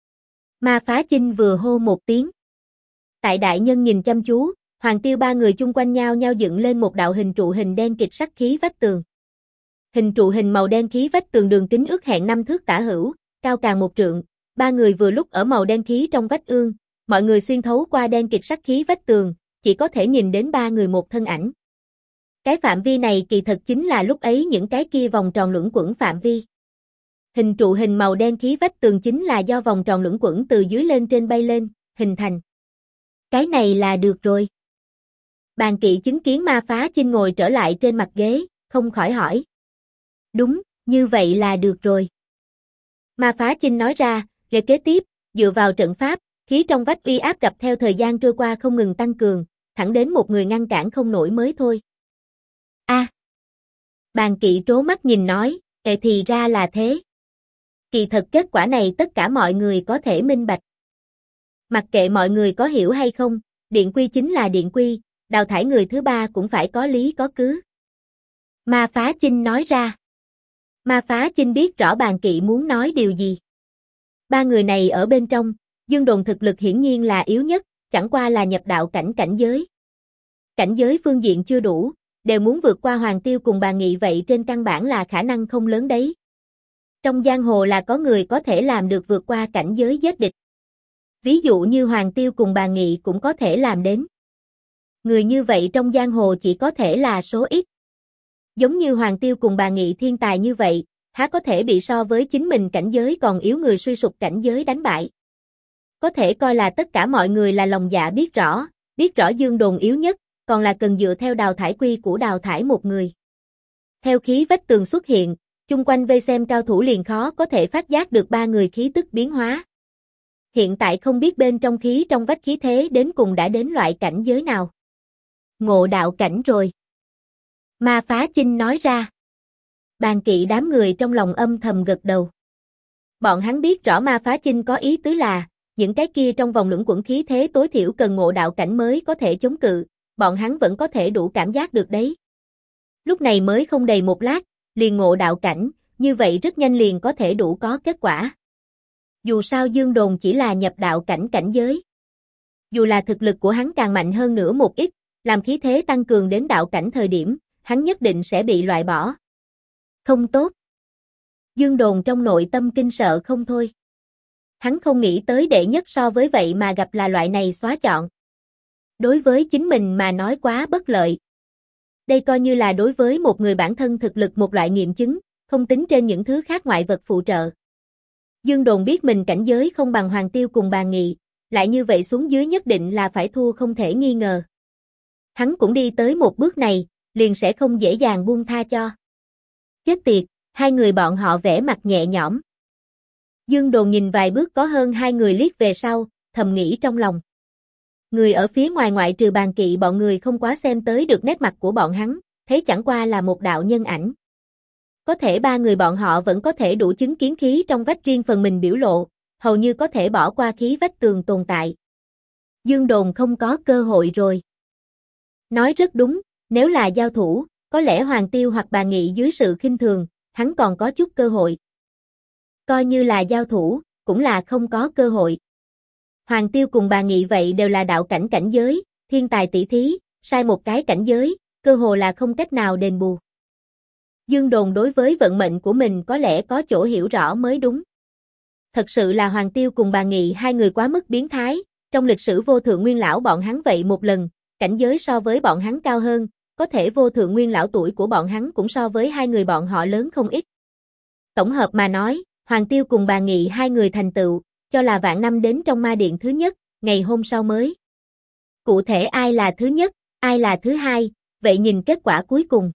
[SPEAKER 1] Ma Phá Chinh vừa hô một tiếng. Tại đại nhân nhìn chăm chú, Hoàng Tiêu ba người chung quanh nhau nhau dựng lên một đạo hình trụ hình đen kịch sắc khí vách tường. Hình trụ hình màu đen khí vách tường đường kính ước hẹn 5 thước tả hữu, cao càng 1 trượng, ba người vừa lúc ở màu đen khí trong vách ương, mọi người xuyên thấu qua đen kịch sắc khí vách tường, chỉ có thể nhìn đến ba người một thân ảnh. Cái phạm vi này kỳ thật chính là lúc ấy những cái kia vòng tròn luẩn quẩn phạm vi. Hình trụ hình màu đen khí vách tường chính là do vòng tròn luẩn quẩn từ dưới lên trên bay lên, hình thành. Cái này là được rồi. Bàn Kỵ chứng kiến Ma Phá Chinh ngồi trở lại trên mặt ghế, không khỏi hỏi. Đúng, như vậy là được rồi. Ma Phá Chinh nói ra, kế tiếp, dựa vào trận pháp, khí trong vách uy áp gặp theo thời gian trôi qua không ngừng tăng cường, thẳng đến một người ngăn cản không nổi mới thôi. A. Bàn Kỵ trố mắt nhìn nói, thì ra là thế. Kỳ thật kết quả này tất cả mọi người có thể minh bạch. Mặc kệ mọi người có hiểu hay không, điện quy chính là điện quy, đào thải người thứ ba cũng phải có lý có cứ. Ma Phá Chinh nói ra. Ma Phá Chinh biết rõ Bàn Kỵ muốn nói điều gì. Ba người này ở bên trong, Dương Đồn thực lực hiển nhiên là yếu nhất, chẳng qua là nhập đạo cảnh giới. Cảnh giới phương diện chưa đủ, đều muốn vượt qua Hoàng Tiêu cùng Bàn Nghị vậy trên căn bản là khả năng không lớn đấy. Trong giang hồ là có người có thể làm được vượt qua cảnh giới giết địch. Ví dụ như Hoàng Tiêu cùng Bàn Nghị cũng có thể làm đến. Người như vậy trong giang hồ chỉ có thể là số ít. Giống như Hoàng Tiêu cùng Bàn Nghị thiên tài như vậy, há có thể bị so với chính mình cảnh giới còn yếu người suy sụp cảnh giới đánh bại. Có thể coi là tất cả mọi người là lòng dạ biết rõ Dương Đồn yếu nhất, còn là cần dựa theo đào thải quy của đào thải một người. Theo khí vách tường xuất hiện, chung quanh vây xem cao thủ liền khó có thể phát giác được ba người khí tức biến hóa. Hiện tại không biết bên trong khí trong vách khí thế đến cùng đã đến loại cảnh giới nào. Ngộ đạo cảnh rồi. Ma Phá Chinh nói ra. Bàn kỵ đám người trong lòng âm thầm gật đầu. Bọn hắn biết rõ ma phá chinh có ý tứ là, những cái kia trong vòng luẩn quẩn khí thế tối thiểu cần ngộ đạo cảnh mới có thể chống cự, bọn hắn vẫn có thể đủ cảm giác được đấy. Lúc này mới không đầy một lát, liền ngộ đạo cảnh, như vậy rất nhanh liền có thể đủ có kết quả. Dù sao Dương Đồn chỉ là nhập đạo cảnh cảnh giới. Dù là thực lực của hắn càng mạnh hơn nữa một ít, làm khí thế tăng cường đến đạo cảnh thời điểm, hắn nhất định sẽ bị loại bỏ. Không tốt. Dương Đồn trong nội tâm kinh sợ không thôi. Hắn không nghĩ tới đệ nhất so với vậy mà gặp là loại này xóa chọn. Đối với chính mình mà nói quá bất lợi. Đây coi như là đối với một người bản thân thực lực một loại nghiệm chứng, không tính trên những thứ khác ngoại vật phụ trợ. Dương Đồn biết mình cảnh giới không bằng Hoàng Tiêu cùng Bàn Nghị, lại như vậy xuống dưới nhất định là phải thua không thể nghi ngờ. Hắn cũng đi tới một bước này, liền sẽ không dễ dàng buông tha cho. Chết tiệt, hai người bọn họ vẻ mặt nhẹ nhõm. Dương Đồn nhìn vài bước có hơn hai người liếc về sau, thầm nghĩ trong lòng. Người ở phía ngoài ngoại trừ Bàn Kỵ bọn người không quá xem tới được nét mặt của bọn hắn, thấy chẳng qua là một đạo nhân ảnh. Có thể ba người bọn họ vẫn có thể đủ chứng kiến khí trong vách riêng phần mình biểu lộ, hầu như có thể bỏ qua khí vách tường tồn tại. Dương Đồn không có cơ hội rồi. Nói rất đúng, nếu là giao thủ, có lẽ Hoàng Tiêu hoặc Bàn Nghị dưới sự khinh thường, hắn còn có chút cơ hội. Coi như là giao thủ, cũng là không có cơ hội. Hoàng Tiêu cùng Bàn Nghị vậy đều là đạo cảnh cảnh giới, thiên tài tỷ thí, sai một cái cảnh giới, cơ hồ là không cách nào đền bù. Dương Đồn đối với vận mệnh của mình có lẽ có chỗ hiểu rõ mới đúng. Thật sự là Hoàng Tiêu cùng Bàn Nghị hai người quá mức biến thái, trong lịch sử vô thượng nguyên lão bọn hắn vậy một lần, cảnh giới so với bọn hắn cao hơn, có thể vô thượng nguyên lão tuổi của bọn hắn cũng so với hai người bọn họ lớn không ít. Tổng hợp mà nói, Hoàng Tiêu cùng Bàn Nghị hai người thành tựu, cho là vạn năm đến trong ma điện thứ nhất, ngày hôm sau mới. Cụ thể ai là thứ nhất, ai là thứ hai, vậy nhìn kết quả cuối cùng.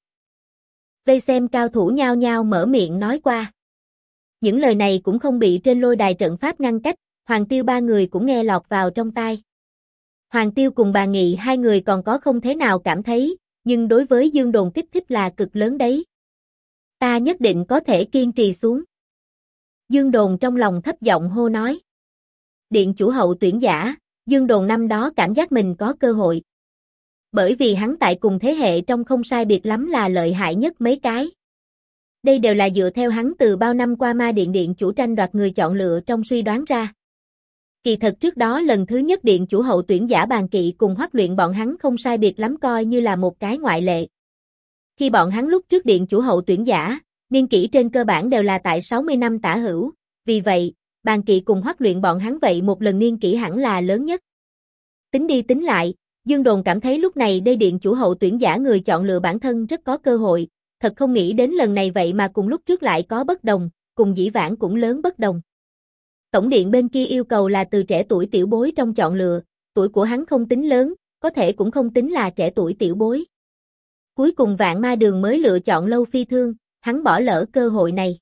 [SPEAKER 1] Vây xem cao thủ nhao nhao mở miệng nói qua. Những lời này cũng không bị trên lôi đài trận pháp ngăn cách, Hoàng Tiêu ba người cũng nghe lọt vào trong tai. Hoàng Tiêu cùng Bàn Nghị hai người còn có không thế nào cảm thấy, nhưng đối với Dương Đồn kích thích là cực lớn đấy. Ta nhất định có thể kiên trì xuống. Dương Đồn trong lòng thấp giọng hô nói. Điện chủ hậu tuyển giả, Dương Đồn năm đó cảm giác mình có cơ hội. Bởi vì hắn tại cùng thế hệ trong không sai biệt lắm là lợi hại nhất mấy cái. Đây đều là dựa theo hắn từ bao năm qua ma điện điện chủ tranh đoạt người chọn lựa trong suy đoán ra. Kỳ thật trước đó lần thứ nhất điện chủ hậu tuyển giả Bàn Kỵ cùng Hoắc Luyện bọn hắn không sai biệt lắm coi như là một cái ngoại lệ. Khi bọn hắn lúc trước điện chủ hậu tuyển giả, niên kỷ trên cơ bản đều là tại 60 năm tả hữu, vì vậy, Bàn Kỵ cùng Hoắc Luyện bọn hắn vậy một lần niên kỷ hẳn là lớn nhất. Tính đi tính lại, Dương Đồn cảm thấy lúc này đây điện chủ hậu tuyển giả người chọn lựa bản thân rất có cơ hội, thật không nghĩ đến lần này vậy mà cùng lúc trước lại có bất đồng, cùng dĩ vãng cũng lớn bất đồng. Tổng điện bên kia yêu cầu là từ trẻ tuổi tiểu bối trong chọn lựa, tuổi của hắn không tính lớn, có thể cũng không tính là trẻ tuổi tiểu bối. Cuối cùng Vạn Ma Đường mới lựa chọn Lâu Phi Thương, hắn bỏ lỡ cơ hội này.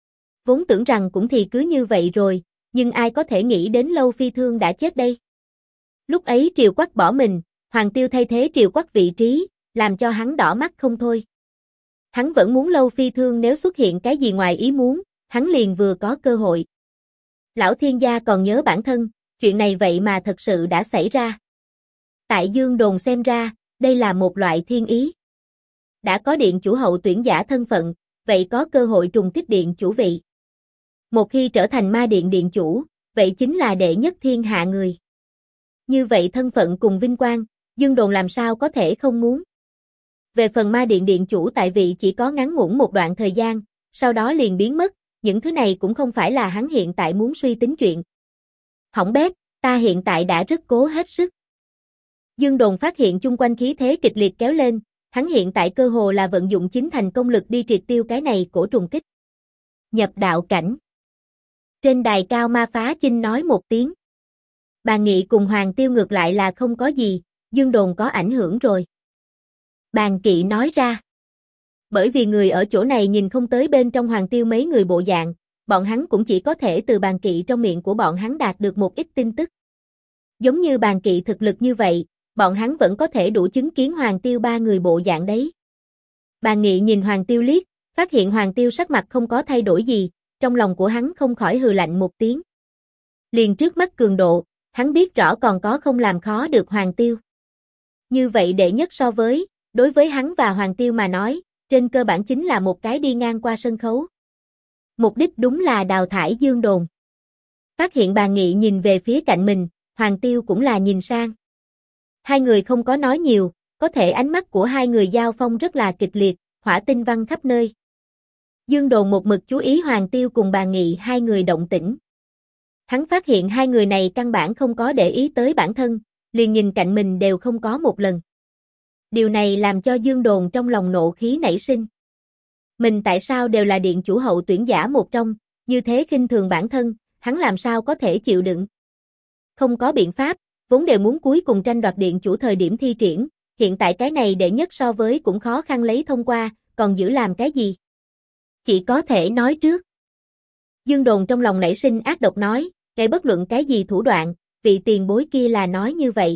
[SPEAKER 1] Vốn tưởng rằng cũng thì cứ như vậy rồi, nhưng ai có thể nghĩ đến Lâu Phi Thương đã chết đây. Lúc ấy Triều Quắc bỏ mình, Hoàng Tiêu thay thế Triều Quắc vị trí, làm cho hắn đỏ mắt không thôi. Hắn vẫn muốn Lâu Phi Thương nếu xuất hiện cái gì ngoài ý muốn, hắn liền vừa có cơ hội. Lão thiên gia còn nhớ bản thân, chuyện này vậy mà thật sự đã xảy ra. Tại Dương Đồn xem ra, đây là một loại thiên ý. Đã có điện chủ hậu tuyển giả thân phận, vậy có cơ hội trùng kích điện chủ vị. Một khi trở thành ma điện điện chủ, vậy chính là đệ nhất thiên hạ người. Như vậy thân phận cùng vinh quang, Dương Đồn làm sao có thể không muốn. Về phần ma điện điện chủ tại vị chỉ có ngắn ngủn một đoạn thời gian, sau đó liền biến mất, những thứ này cũng không phải là hắn hiện tại muốn suy tính chuyện. Hỏng bét, ta hiện tại đã rất cố hết sức. Dương Đồn phát hiện chung quanh khí thế kịch liệt kéo lên, hắn hiện tại cơ hồ là vận dụng chính thành công lực đi triệt tiêu cái này cổ trùng kích. Nhập đạo cảnh. Trên đài cao Ma Phá Chinh nói một tiếng. Bàn Nghị cùng Hoàng Tiêu ngược lại là không có gì, Dương Đồn có ảnh hưởng rồi. Bàn Kỵ nói ra. Bởi vì người ở chỗ này nhìn không tới bên trong Hoàng Tiêu mấy người bộ dạng, bọn hắn cũng chỉ có thể từ Bàn Kỵ trong miệng của bọn hắn đạt được một ít tin tức. Giống như Bàn Kỵ thực lực như vậy, bọn hắn vẫn có thể đủ chứng kiến Hoàng Tiêu ba người bộ dạng đấy. Bàn Nghị nhìn Hoàng Tiêu liếc, Phát hiện Hoàng Tiêu sắc mặt không có thay đổi gì, trong lòng của hắn không khỏi hừ lạnh một tiếng. Liền trước mắt cường độ, hắn biết rõ còn có không làm khó được Hoàng Tiêu. Như vậy đệ nhất so với, đối với hắn và Hoàng Tiêu mà nói, trên cơ bản chính là một cái đi ngang qua sân khấu. Mục đích đúng là đào thải Dương Đồn. Phát hiện Bàn Nghị nhìn về phía cạnh mình, Hoàng Tiêu cũng là nhìn sang. Hai người không có nói nhiều, có thể ánh mắt của hai người giao phong rất là kịch liệt, hỏa tinh văng khắp nơi. Dương Đồn một mực chú ý Hoàng Tiêu cùng Bàn Nghị hai người động tĩnh. Hắn phát hiện hai người này căn bản không có để ý tới bản thân, liền nhìn cạnh mình đều không có một lần. Điều này làm cho Dương Đồn trong lòng nộ khí nảy sinh. Mình tại sao đều là điện chủ hậu tuyển giả một trong, như thế khinh thường bản thân, hắn làm sao có thể chịu đựng. Không có biện pháp, vốn đều muốn cuối cùng tranh đoạt điện chủ thời điểm thi triển, hiện tại cái này đệ nhất so với cũng khó khăn lấy thông qua, còn giữ làm cái gì? Chỉ có thể nói trước. Dương Đồn trong lòng nảy sinh ác độc nói, ngay bất luận cái gì thủ đoạn, vị tiền bối kia là nói như vậy.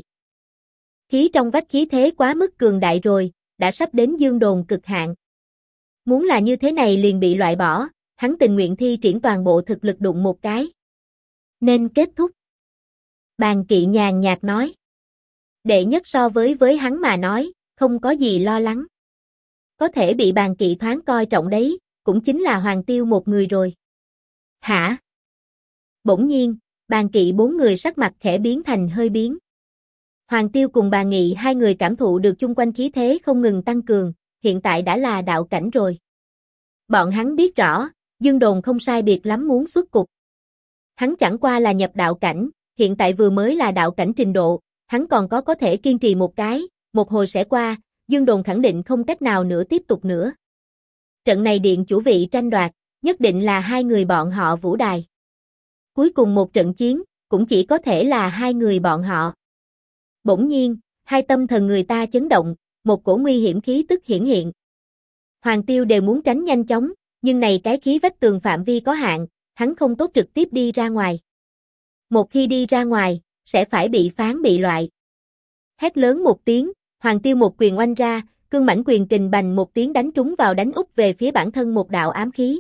[SPEAKER 1] Khí trong vách khí thế quá mức cường đại rồi, đã sắp đến Dương Đồn cực hạn. Muốn là như thế này liền bị loại bỏ, hắn tình nguyện thi triển toàn bộ thực lực đụng một cái. Nên kết thúc. Bàn Kỵ nhàn nhạt nói. Đệ nhất so với hắn mà nói, không có gì lo lắng. Có thể bị Bàn Kỵ thoáng coi trọng đấy, cũng chính là Hoàng Tiêu một người rồi. Hả? Bỗng nhiên, Bàn Kỵ bốn người sắc mặt khẽ biến thành hơi biến. Hoàng Tiêu cùng Bàn Nghị hai người cảm thụ được chung quanh khí thế không ngừng tăng cường, hiện tại đã là đạo cảnh rồi. Bọn hắn biết rõ, Dương Đồn không sai biệt lắm muốn xuất cục. Hắn chẳng qua là nhập đạo cảnh, hiện tại vừa mới là đạo cảnh trình độ, hắn còn có thể kiên trì một cái, một hồi sẽ qua, Dương Đồn khẳng định không cách nào nữa tiếp tục nữa. Trận này điện chủ vị tranh đoạt, nhất định là hai người bọn họ vũ đài. Cuối cùng một trận chiến, cũng chỉ có thể là hai người bọn họ. Bỗng nhiên, hai tâm thần người ta chấn động, một cổ nguy hiểm khí tức hiển hiện. Hoàng Tiêu đều muốn tránh nhanh chóng, nhưng này cái khí vách tường phạm vi có hạn, hắn không tốt trực tiếp đi ra ngoài. Một khi đi ra ngoài, sẽ phải bị phán bị loại. Hét lớn một tiếng, Hoàng Tiêu một quyền oanh ra, cương mãnh quyền kình bành một tiếng đánh trúng vào đánh úp về phía bản thân một đạo ám khí.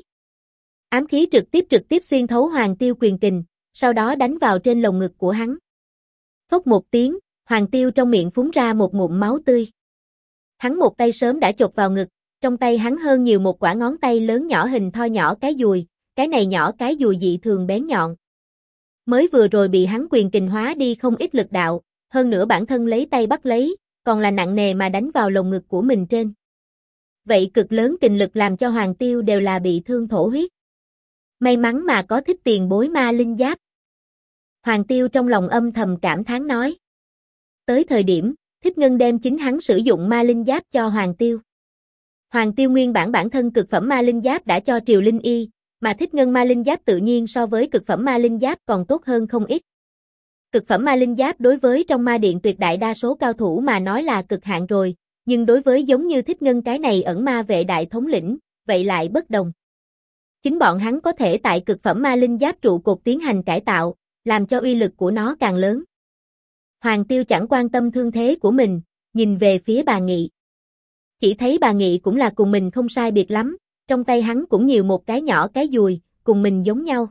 [SPEAKER 1] Ám khí trực tiếp xuyên thấu Hoàng Tiêu quyền kình, sau đó đánh vào trên lồng ngực của hắn. Phốc một tiếng, Hoàng Tiêu trong miệng phúng ra một ngụm máu tươi. Hắn một tay sớm đã chộp vào ngực, trong tay hắn hơn nhiều một quả ngón tay lớn nhỏ hình thoi nhỏ cái dùi, cái này nhỏ cái dùi dị thường bén nhọn. Mới vừa rồi bị hắn quyền kình hóa đi không ít lực đạo, hơn nữa bản thân lấy tay bắt lấy, còn là nặng nề mà đánh vào lồng ngực của mình trên. Vậy cực lớn kình lực làm cho Hoàng Tiêu đều là bị thương thổ huyết. May mắn mà có Thích tiền bối ma linh giáp. Hoàng Tiêu trong lòng âm thầm cảm thán nói. Tới thời điểm, Thích Ngân đem chính hắn sử dụng ma linh giáp cho Hoàng Tiêu. Hoàng Tiêu nguyên bản thân cực phẩm ma linh giáp đã cho Triều Linh Y, mà Thích Ngân ma linh giáp tự nhiên so với cực phẩm ma linh giáp còn tốt hơn không ít. Cực phẩm ma linh giáp đối với trong ma điện tuyệt đại đa số cao thủ mà nói là cực hạn rồi, nhưng đối với giống như Thích Ngân cái này ẩn ma vệ đại thống lĩnh, vậy lại bất đồng. Chính bọn hắn có thể tại cực phẩm ma linh giáp trụ cột tiến hành cải tạo, làm cho uy lực của nó càng lớn. Hoàng Tiêu chẳng quan tâm thương thế của mình, nhìn về phía Bàn Nghị. Chỉ thấy Bàn Nghị cũng là cùng mình không sai biệt lắm, trong tay hắn cũng nhiều một cái nhỏ cái dùi, cùng mình giống nhau.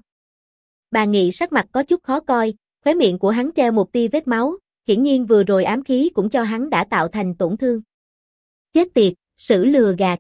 [SPEAKER 1] Bàn Nghị sắc mặt có chút khó coi, khóe miệng của hắn treo một tia vết máu, hiển nhiên vừa rồi ám khí cũng cho hắn đã tạo thành tổn thương. Chết tiệt, xử lừa gạt.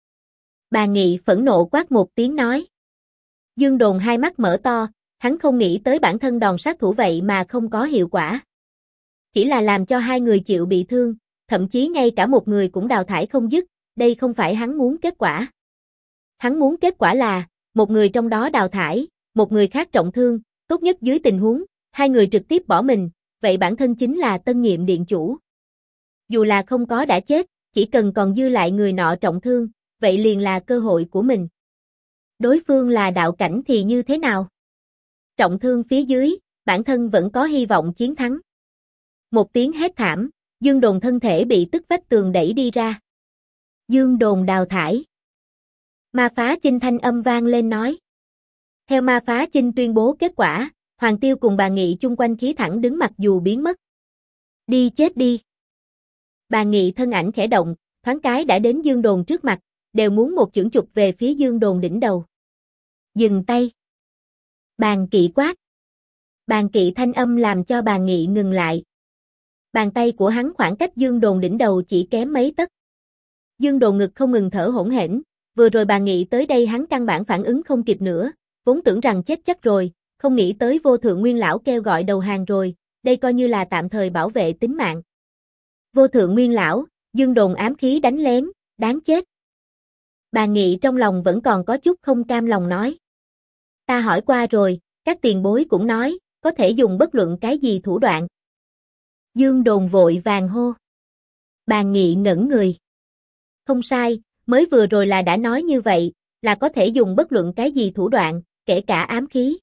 [SPEAKER 1] Bàn Nghị phẫn nộ quát một tiếng nói. Dương Đồn hai mắt mở to, hắn không nghĩ tới bản thân đòn sát thủ vậy mà không có hiệu quả. Chỉ là làm cho hai người chịu bị thương, thậm chí ngay cả một người cũng đào thải không dứt, đây không phải hắn muốn kết quả. Hắn muốn kết quả là, một người trong đó đào thải, một người khác trọng thương, tốt nhất dưới tình huống, hai người trực tiếp bỏ mình, vậy bản thân chính là tân nhiệm điện chủ. Dù là không có đã chết, chỉ cần còn dư lại người nọ trọng thương, vậy liền là cơ hội của mình. Đối phương là đạo cảnh thì như thế nào? Trọng thương phía dưới, bản thân vẫn có hy vọng chiến thắng. Một tiếng hét thảm, Dương Đồn thân thể bị tức vách tường đẩy đi ra. Dương Đồn đào thải. Ma Phá Chinh thanh âm vang lên nói. Theo Ma Phá Chinh tuyên bố kết quả, Hoàng Tiêu cùng Bàn Nghị chung quanh khí thẳng đứng mặc dù biến mất. Đi chết đi. Bàn Nghị thân ảnh khẽ động, thoáng cái đã đến Dương Đồn trước mặt, đều muốn một chưởng chụp về phía Dương Đồn đỉnh đầu. Dừng tay. Bàn Kỵ quát. Bàn Kỵ thanh âm làm cho Bàn Nghị ngừng lại. Bàn tay của hắn khoảng cách Dương Đồn đỉnh đầu chỉ kém mấy tấc. Dương Đồn ngực không ngừng thở hổn hển, vừa rồi Bàn Nghị tới đây hắn căn bản phản ứng không kịp nữa, vốn tưởng rằng chết chắc rồi, không nghĩ tới Vô Thượng Nguyên lão kêu gọi đầu hàng rồi, đây coi như là tạm thời bảo vệ tính mạng. Vô Thượng Nguyên lão, Dương Đồn ám khí đánh lén, đáng chết. Bàn Nghị trong lòng vẫn còn có chút không cam lòng nói. Ta hỏi qua rồi, các tiền bối cũng nói, có thể dùng bất luận cái gì thủ đoạn. Dương Đồn vội vàng hô. Bàn Nghị ngẩn người. Không sai, mới vừa rồi là đã nói như vậy, là có thể dùng bất luận cái gì thủ đoạn, kể cả ám khí.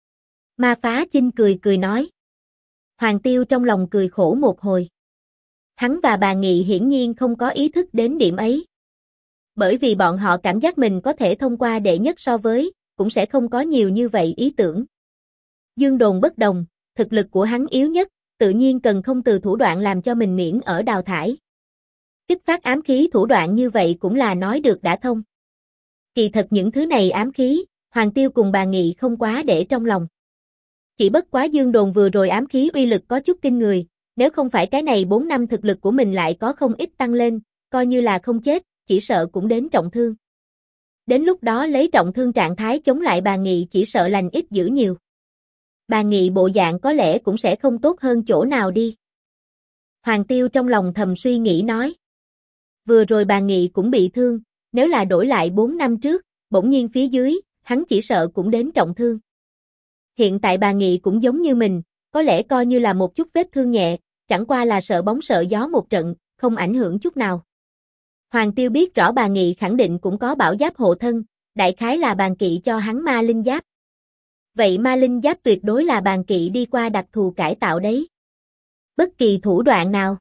[SPEAKER 1] Ma Phá Chinh cười cười nói. Hoàng Tiêu trong lòng cười khổ một hồi. Hắn và Bàn Nghị hiển nhiên không có ý thức đến điểm ấy. Bởi vì bọn họ cảm giác mình có thể thông qua đệ nhất so với, cũng sẽ không có nhiều như vậy ý tưởng. Dương Đồn bất đồng, thực lực của hắn yếu nhất, tự nhiên cần không từ thủ đoạn làm cho mình miễn ở đào thải. Kích phát ám khí thủ đoạn như vậy cũng là nói được đã thông. Kỳ thật những thứ này ám khí, Hoàng Tiêu cùng Bàn Nghị không quá để trong lòng. Chỉ bất quá Dương Đồn vừa rồi ám khí uy lực có chút kinh người, nếu không phải cái này 4 năm thực lực của mình lại có không ít tăng lên, coi như là không chết, chỉ sợ cũng đến trọng thương. Đến lúc đó lấy trọng thương trạng thái chống lại Bàn Nghị chỉ sợ lành ít dữ nhiều. Bàn Nghị bộ dạng có lẽ cũng sẽ không tốt hơn chỗ nào đi. Hoàng Tiêu trong lòng thầm suy nghĩ nói. Vừa rồi Bàn Nghị cũng bị thương, nếu là đổi lại 4 năm trước, bỗng nhiên phía dưới, hắn chỉ sợ cũng đến trọng thương. Hiện tại Bàn Nghị cũng giống như mình, có lẽ coi như là một chút vết thương nhẹ, chẳng qua là sợ bóng sợ gió một trận, không ảnh hưởng chút nào. Hoàng Tiêu biết rõ Bàn Nghị khẳng định cũng có bảo giáp hộ thân, đại khái là Bàn Kỵ cho hắn ma linh giáp. Vậy ma linh giáp tuyệt đối là Bàn Kỵ đi qua đặc thù cải tạo đấy. Bất kỳ thủ đoạn nào.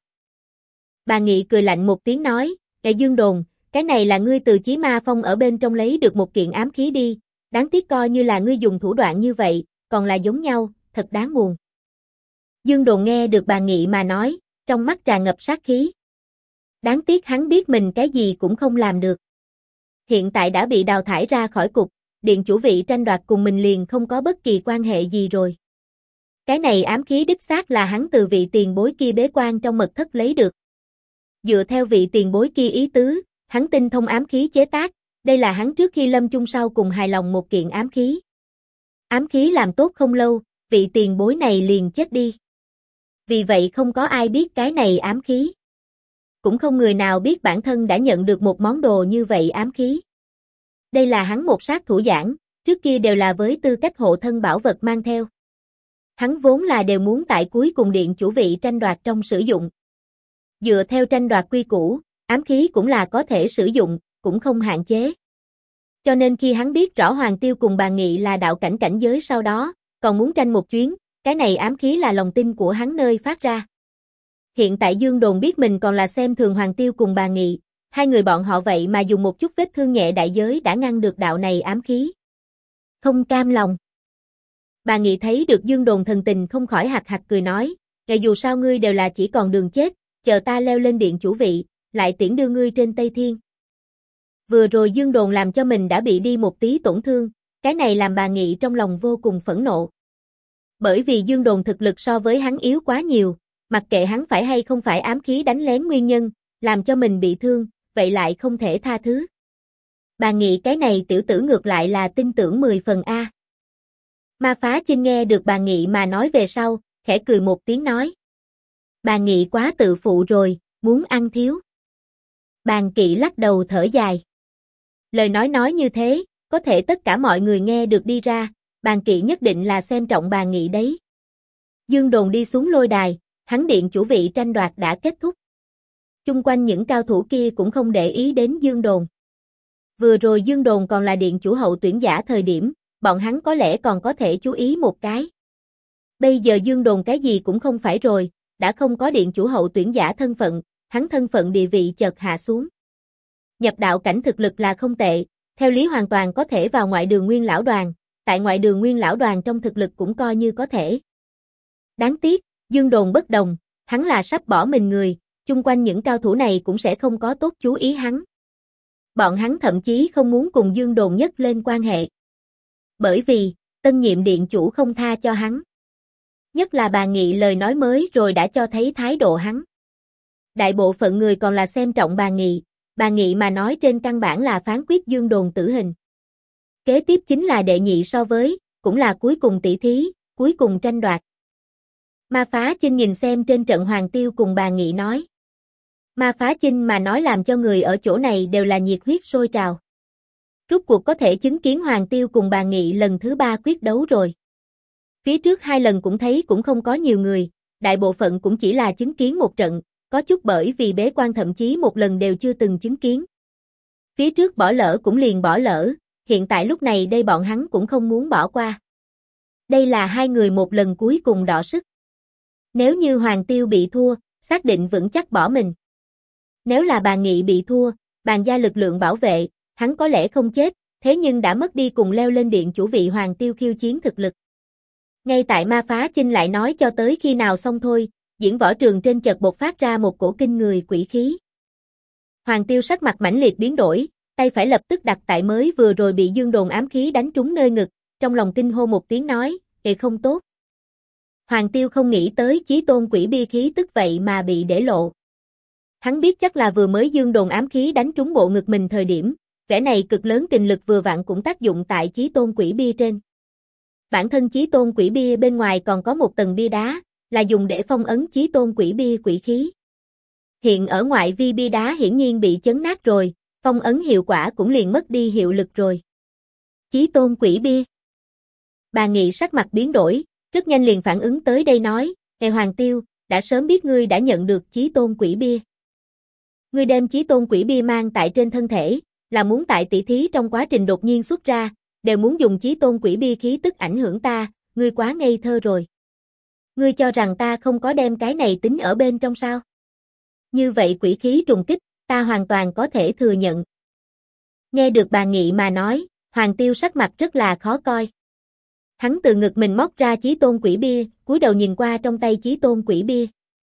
[SPEAKER 1] Bàn Nghị cười lạnh một tiếng nói, "Kệ Dương Đồn, cái này là ngươi từ Chí Ma Phong ở bên trong lấy được một kiện ám khí đi, đáng tiếc coi như là ngươi dùng thủ đoạn như vậy, còn là giống nhau, thật đáng buồn." Dương Đồn nghe được Bàn Nghị mà nói, trong mắt tràn ngập sát khí. Đáng tiếc hắn biết mình cái gì cũng không làm được. Hiện tại đã bị đào thải ra khỏi cục, điện chủ vị tranh đoạt cùng mình liền không có bất kỳ quan hệ gì rồi. Cái này ám khí đích xác là hắn từ vị tiền bối kia bế quan trong mật thất lấy được. Dựa theo vị tiền bối kia ý tứ, hắn tinh thông ám khí chế tác, đây là hắn trước khi lâm chung sau cùng hài lòng một kiện ám khí. Ám khí làm tốt không lâu, vị tiền bối này liền chết đi. Vì vậy không có ai biết cái này ám khí. Cũng không người nào biết bản thân đã nhận được một món đồ như vậy ám khí. Đây là hắn một sát thủ giảng, trước kia đều là với tư cách hộ thân bảo vật mang theo. Hắn vốn là đều muốn tại cuối cùng điện chủ vị tranh đoạt trong sử dụng. Dựa theo tranh đoạt quy củ, ám khí cũng là có thể sử dụng, cũng không hạn chế. Cho nên khi hắn biết rõ Hoàng Tiêu cùng Bàn Nghị là đạo cảnh cảnh giới sau đó, còn muốn tranh một chuyến, cái này ám khí là lòng tin của hắn nơi phát ra. Hiện tại Dương Đồn biết mình còn là xem thường Hoàng Tiêu cùng Bàn Nghị, hai người bọn họ vậy mà dùng một chút vết thương nhẹ đại giới đã ngăn được đạo này ám khí. Không cam lòng. Bàn Nghị thấy được Dương Đồn thần tình không khỏi hạc hạc cười nói, "Ngày dù sao ngươi đều là chỉ còn đường chết, chờ ta leo lên điện chủ vị, lại tiễn đưa ngươi trên Tây Thiên." Vừa rồi Dương Đồn làm cho mình đã bị đi một tí tổn thương, cái này làm Bàn Nghị trong lòng vô cùng phẫn nộ. Bởi vì Dương Đồn thực lực so với hắn yếu quá nhiều, mặc kệ hắn phải hay không phải ám khí đánh lén nguyên nhân, làm cho mình bị thương, vậy lại không thể tha thứ. Bàn Nghị cái này tiểu tử ngược lại là tin tưởng 10 phần A. Ma Phá Chinh nghe được Bàn Nghị mà nói về sau, khẽ cười một tiếng nói. Bàn Nghị quá tự phụ rồi, muốn ăn thiếu. Bàn Kỵ lắc đầu thở dài. Lời nói như thế, có thể tất cả mọi người nghe được đi ra, Bàn Kỵ nhất định là xem trọng Bàn Nghị đấy. Dương Đồn đi xuống lôi đài, hắn điện chủ vị tranh đoạt đã kết thúc. Chung quanh những cao thủ kia cũng không để ý đến Dương Đồn. Vừa rồi Dương Đồn còn là điện chủ hậu tuyển giả thời điểm, bọn hắn có lẽ còn có thể chú ý một cái. Bây giờ Dương Đồn cái gì cũng không phải rồi, đã không có điện chủ hậu tuyển giả thân phận, hắn thân phận địa vị chợt hạ xuống. Nhập đạo cảnh thực lực là không tệ, theo lý hoàn toàn có thể vào ngoại đường Nguyên Lão Đoàn, tại ngoại đường Nguyên Lão Đoàn trong thực lực cũng coi như có thể. Đáng tiếc, Dương Đồn bất đồng, hắn là sắp bỏ mình người, chung quanh những cao thủ này cũng sẽ không có tốt chú ý hắn. Bọn hắn thậm chí không muốn cùng Dương Đồn nhất lên quan hệ. Bởi vì, tân nhiệm điện chủ không tha cho hắn. Nhất là bà Nghị lời nói mới rồi đã cho thấy thái độ hắn. Đại bộ phận người còn là xem trọng bà Nghị mà nói trên căn bản là phán quyết Dương Đồn tử hình. Kế tiếp chính là đệ nhị so với, cũng là cuối cùng tỷ thí, cuối cùng tranh đoạt. Ma Phá Chinh nhìn xem trên trận Hoàng Tiêu cùng bà Nghị nói. Ma Phá Chinh mà nói làm cho người ở chỗ này đều là nhiệt huyết sôi trào. Rốt cuộc có thể chứng kiến Hoàng Tiêu cùng bà Nghị lần thứ 3 quyết đấu rồi. Phía trước 2 lần cũng thấy cũng không có nhiều người, đại bộ phận cũng chỉ là chứng kiến một trận, có chút bởi vì bế quan thậm chí một lần đều chưa từng chứng kiến. Phía trước bỏ lỡ cũng liền bỏ lỡ, hiện tại lúc này đây bọn hắn cũng không muốn bỏ qua. Đây là 2 người một lần cuối cùng đọ sức. Nếu như Hoàng Tiêu bị thua, xác định vững chắc bỏ mình. Nếu là bà Nghị bị thua, bàn gia lực lượng bảo vệ, hắn có lẽ không chết, thế nhưng đã mất đi cùng leo lên điện chủ vị Hoàng Tiêu khiêu chiến thực lực. Ngay tại Ma Phá Chinh lại nói cho tới khi nào xong thôi, diễn võ trường trên chợt bộc phát ra một cổ kinh người quỷ khí. Hoàng Tiêu sắc mặt mãnh liệt biến đổi, tay phải lập tức đặt tại mới vừa rồi bị Dương Đồn ám khí đánh trúng nơi ngực, trong lòng kinh hô một tiếng nói, không tốt. Hoàng Tiêu không nghĩ tới chí tôn quỷ bia khí tức vậy mà bị để lộ. Hắn biết chắc là vừa mới Dương Đồn ám khí đánh trúng bộ ngực mình thời điểm, vẻ này cực lớn kình lực vừa vặn cũng tác dụng tại chí tôn quỷ bia trên. Bản thân chí tôn quỷ bia bên ngoài còn có một tầng bia đá, là dùng để phong ấn chí tôn quỷ bia quỷ khí. Hiện ở ngoại vi bia đá hiển nhiên bị chấn nát rồi, phong ấn hiệu quả cũng liền mất đi hiệu lực rồi. Chí tôn quỷ bia. Bà Nghị sắc mặt biến đổi, rất nhanh liền phản ứng tới đây nói, Hoàng Tiêu, đã sớm biết ngươi đã nhận được chí tôn quỷ bia. Ngươi đem chí tôn quỷ bia mang tại trên thân thể, là muốn tại tỷ thí trong quá trình đột nhiên xuất ra, đều muốn dùng chí tôn quỷ bia khí tức ảnh hưởng ta, ngươi quá ngây thơ rồi. Ngươi cho rằng ta không có đem cái này tính ở bên trong sao? Như vậy quỷ khí trùng kích, ta hoàn toàn có thể thừa nhận. Nghe được bà Nghị mà nói, Hoàng Tiêu sắc mặt rất là khó coi. Hắn từ ngực mình móc ra chí tôn quỷ bia, cúi đầu nhìn qua trong tay chí tôn quỷ bia.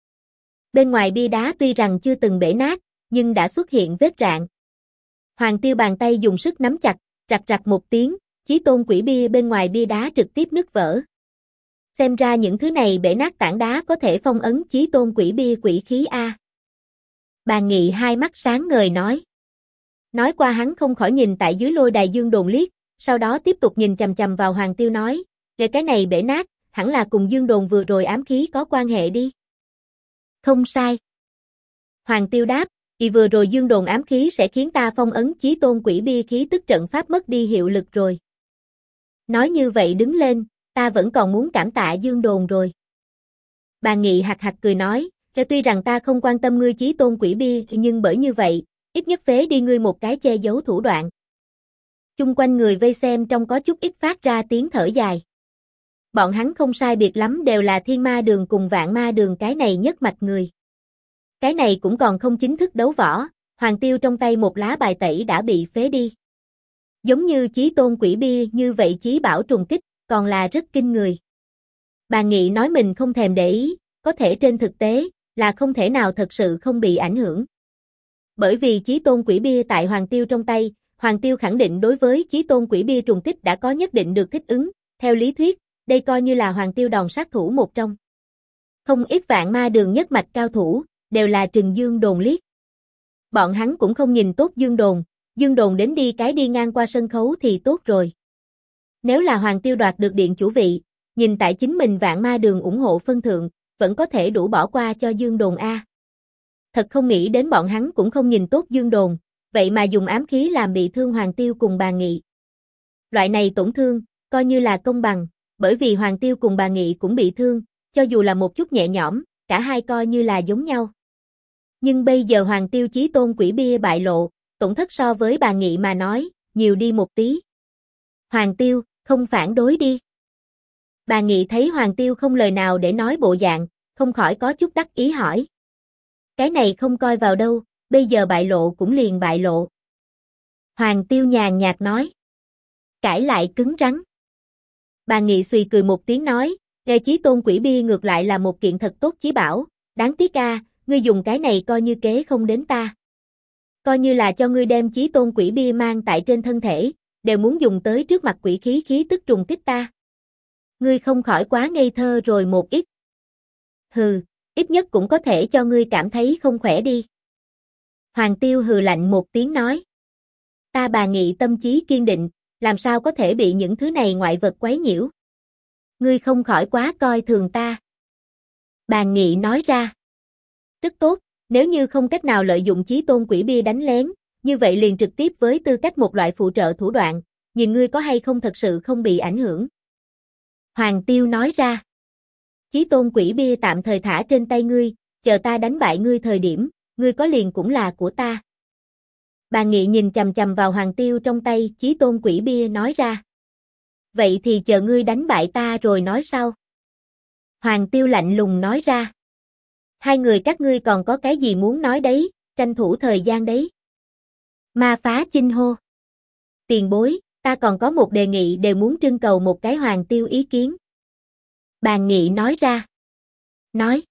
[SPEAKER 1] Bên ngoài bia đá tuy rằng chưa từng bể nát, nhưng đã xuất hiện vết rạn. Hoàng Tiêu bàn tay dùng sức nắm chặt, rặt rặt một tiếng, chí tôn quỷ bia bên ngoài bia đá trực tiếp nứt vỡ. Xem ra những thứ này bể nát tảng đá có thể phong ấn chí tôn quỷ bia quỷ khí A. Bà Nghị hai mắt sáng ngời nói. Nói qua hắn không khỏi nhìn tại dưới lôi đài Dương Đồn liếc, sau đó tiếp tục nhìn chằm chằm vào Hoàng Tiêu nói, về cái này bể nát, hẳn là cùng Dương Đồn vừa rồi ám khí có quan hệ đi. Không sai. Hoàng Tiêu đáp, vì vừa rồi Dương Đồn ám khí sẽ khiến ta phong ấn chí tôn quỷ bia khí tức trận pháp mất đi hiệu lực rồi. Nói như vậy đứng lên, ta vẫn còn muốn cảm tạ Dương Đồn rồi. Bà Nghị hạc hạc cười nói, tuy rằng ta không quan tâm ngươi chí tôn quỷ bia, nhưng bởi như vậy, ít nhất phế đi ngươi một cái che giấu thủ đoạn. Chung quanh người vây xem trong có chút ít phát ra tiếng thở dài. Bọn hắn không sai biệt lắm đều là Thiên Ma Đường cùng Vạn Ma Đường cái này nhất mạch người. Cái này cũng còn không chính thức đấu võ, Hoàng Tiêu trong tay một lá bài tẩy đã bị phế đi. Giống như chí tôn quỷ bia như vậy chí bảo trùng kích, còn là rất kinh người. Bà Nghị nói mình không thèm để ý, có thể trên thực tế, là không thể nào thật sự không bị ảnh hưởng. Bởi vì chí tôn quỷ bia tại Hoàng Tiêu trong tay, Hoàng Tiêu khẳng định đối với chí tôn quỷ bia trùng kích đã có nhất định được thích ứng, theo lý thuyết, đây coi như là Hoàng Tiêu đòn sát thủ một trong. Không ít Vạn Ma Đường nhất mạch cao thủ, đều là trừng Dương Đồn liếc. Bọn hắn cũng không nhìn tốt Dương Đồn đến đi cái đi ngang qua sân khấu thì tốt rồi. Nếu là Hoàng Tiêu đoạt được điện chủ vị, nhìn tại chính mình Vạn Ma Đường ủng hộ phân thượng, vẫn có thể đủ bỏ qua cho Dương Đồn A. Thật không nghĩ đến bọn hắn cũng không nhìn tốt Dương Đồn, vậy mà dùng ám khí làm bị thương Hoàng Tiêu cùng bà Nghị. Loại này tổn thương, coi như là công bằng, bởi vì Hoàng Tiêu cùng bà Nghị cũng bị thương, cho dù là một chút nhẹ nhõm, cả hai coi như là giống nhau. Nhưng bây giờ Hoàng Tiêu chí tôn quỷ bia bại lộ, tổn thất so với bà Nghị mà nói, nhiều đi một tí. Hoàng Tiêu, không phản đối đi. Bà Nghị thấy Hoàng Tiêu không lời nào để nói bộ dạng, không khỏi có chút đắc ý hỏi. Cái này không coi vào đâu, bây giờ bại lộ cũng liền bại lộ. Hoàng Tiêu nhàn nhạt nói. Cãi lại cứng rắn. Bà Nghị xùy cười một tiếng nói, nghe chí tôn quỷ bia ngược lại là một kiện thật tốt chí bảo, đáng tiếc a, ngươi dùng cái này coi như kế không đến ta. Coi như là cho ngươi đem chí tôn quỷ bia mang tại trên thân thể, đều muốn dùng tới trước mặt quỷ khí tức trùng kích ta. Ngươi không khỏi quá ngây thơ rồi một ít. Hừ, ít nhất cũng có thể cho ngươi cảm thấy không khỏe đi. Hoàng Tiêu hừ lạnh một tiếng nói. Ta Bà Nghị tâm chí kiên định, làm sao có thể bị những thứ này ngoại vật quấy nhiễu. Ngươi không khỏi quá coi thường ta. Bà Nghị nói ra. Rất tốt, nếu như không cách nào lợi dụng chí tôn quỷ bia đánh lén, như vậy liền trực tiếp với tư cách một loại phụ trợ thủ đoạn, nhìn ngươi có hay không thật sự không bị ảnh hưởng. Hoàng Tiêu nói ra. Chí tôn quỷ bia tạm thời thả trên tay ngươi, chờ ta đánh bại ngươi thời điểm, ngươi có liền cũng là của ta. Bà Nghị nhìn chằm chằm vào Hoàng Tiêu trong tay chí tôn quỷ bia nói ra. Vậy thì chờ ngươi đánh bại ta rồi nói sau. Hoàng Tiêu lạnh lùng nói ra. Hai người các ngươi còn có cái gì muốn nói đấy, tranh thủ thời gian đấy. Ma Phá Chinh hô. Tiền bối, ta còn có một đề nghị đều muốn trưng cầu một cái Hoàng Tiêu ý kiến. Bà Nghị nói ra. Nói.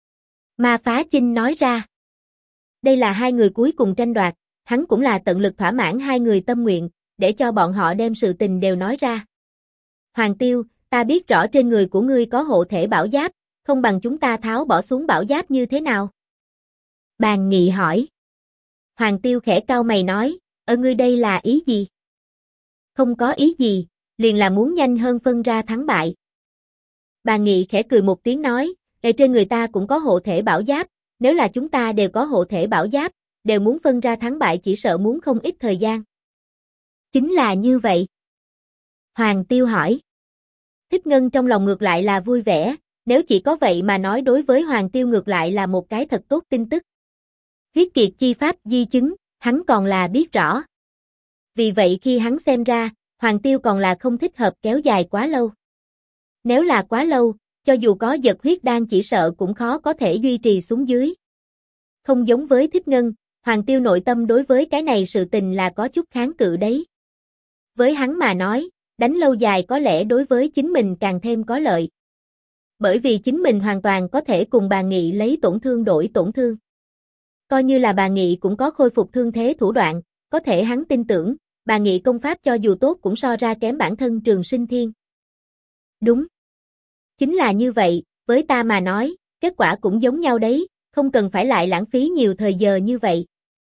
[SPEAKER 1] Ma Phá Chinh nói ra. Đây là hai người cuối cùng tranh đoạt, hắn cũng là tận lực thỏa mãn hai người tâm nguyện, để cho bọn họ đem sự tình đều nói ra. Hoàng Tiêu, ta biết rõ trên người của ngươi có hộ thể bảo giáp, không bằng chúng ta tháo bỏ xuống bảo giáp như thế nào? Bà Nghị hỏi. Hoàng Tiêu khẽ cau mày nói, ngươi đây là ý gì? Không có ý gì, liền là muốn nhanh hơn phân ra thắng bại. Bà Nghị khẽ cười một tiếng nói, trên người ta cũng có hộ thể bảo giáp, nếu là chúng ta đều có hộ thể bảo giáp, đều muốn phân ra thắng bại chỉ sợ muốn không ít thời gian. Chính là như vậy. Hoàng Tiêu hỏi. Thích Ngân trong lòng ngược lại là vui vẻ, nếu chỉ có vậy mà nói đối với Hoàng Tiêu ngược lại là một cái thật tốt tin tức. Huyết kiệt chi pháp di chứng, hắn còn là biết rõ. Vì vậy khi hắn xem ra, Hoàng Tiêu còn là không thích hợp kéo dài quá lâu. Nếu là quá lâu, cho dù có giật huyết đan chỉ sợ cũng khó có thể duy trì xuống dưới. Không giống với Thích Ngân, Hoàng Tiêu nội tâm đối với cái này sự tình là có chút kháng cự đấy. Với hắn mà nói, đánh lâu dài có lẽ đối với chính mình càng thêm có lợi. Bởi vì chính mình hoàn toàn có thể cùng Bà Nghị lấy tổn thương đổi tổn thương. Coi như là Bà Nghị cũng có khôi phục thương thế thủ đoạn, có thể hắn tin tưởng, Bà Nghị công pháp cho dù tốt cũng so ra kém bản thân Trường Sinh Thiên. Đúng. Chính là như vậy, với ta mà nói, kết quả cũng giống nhau đấy, không cần phải lại lãng phí nhiều thời giờ như vậy.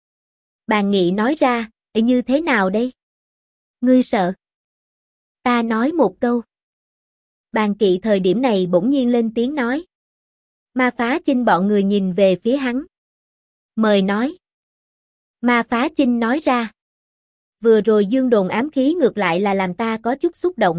[SPEAKER 1] Bà Nghị nói ra, như thế nào đây? Ngươi sợ? Ta nói một câu. Bàn Kỵ thời điểm này bỗng nhiên lên tiếng nói. Ma Phá Chinh bọn người nhìn về phía hắn. Mời nói. Ma Phá Chinh nói ra. Vừa rồi dương đồn ám khí ngược lại là làm ta có chút xúc động.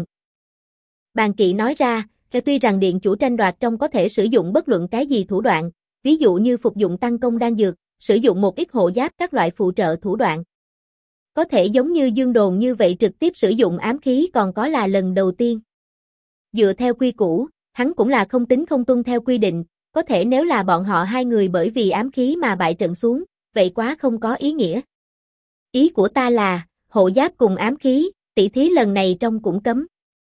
[SPEAKER 1] Bàn Kỵ nói ra, tuy rằng điện chủ tranh đoạt trong có thể sử dụng bất luận cái gì thủ đoạn, ví dụ như phục dụng tăng công đan dược, sử dụng một ít hộ giáp các loại phụ trợ thủ đoạn. Có thể giống như dương đồn như vậy trực tiếp sử dụng ám khí còn có là lần đầu tiên. Dựa theo quy củ, hắn cũng là không tính không tuân theo quy định, có thể nếu là bọn họ hai người bởi vì ám khí mà bại trận xuống, vậy quá không có ý nghĩa. Ý của ta là, hộ giáp cùng ám khí, tỷ thí lần này trong cũng cấm.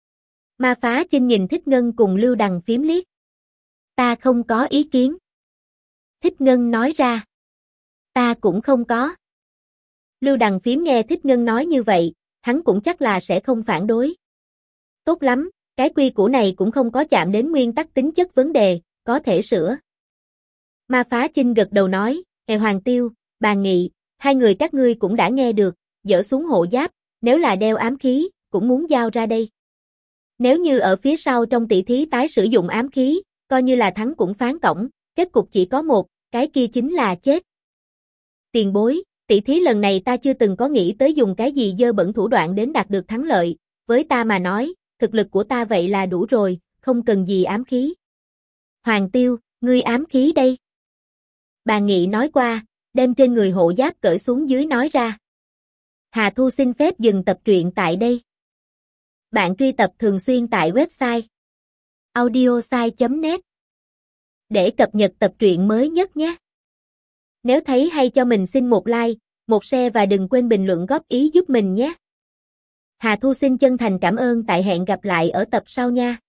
[SPEAKER 1] Ma Phá Chinh nhìn Thích Ngân cùng Lưu Đằng Phiếm liếc. Ta không có ý kiến. Thích Ngân nói ra. Ta cũng không có. Lưu Đằng Phiếm nghe Thích Ngân nói như vậy, hắn cũng chắc là sẽ không phản đối. Tốt lắm, cái quy củ này cũng không có chạm đến nguyên tắc tính chất vấn đề, có thể sửa. Ma Phá Chinh gật đầu nói, Hoàng Tiêu, Bà Nghị, hai người các ngươi cũng đã nghe được, dỡ xuống hộ giáp, nếu là đeo ám khí, cũng muốn giao ra đây. Nếu như ở phía sau trong tỷ thí tái sử dụng ám khí, coi như là thắng cũng phán cổng, kết cục chỉ có một, cái kia chính là chết. Tiền bối, tỷ thí lần này ta chưa từng có nghĩ tới dùng cái gì dơ bẩn thủ đoạn đến đạt được thắng lợi, với ta mà nói, thực lực của ta vậy là đủ rồi, không cần gì ám khí. Hoàng Tiêu, ngươi ám khí đây. Bà Nghị nói qua, đem trên người hộ giáp cởi xuống dưới nói ra. Hà Thu xin phép dừng tập truyện tại đây. Bạn truy cập thường xuyên tại website audiosai.net để cập nhật tập truyện mới nhất nhé. Nếu thấy hay cho mình xin một like, một share và đừng quên bình luận góp ý giúp mình nhé. Hà Thu xin chân thành cảm ơn, tại hẹn gặp lại ở tập sau nha.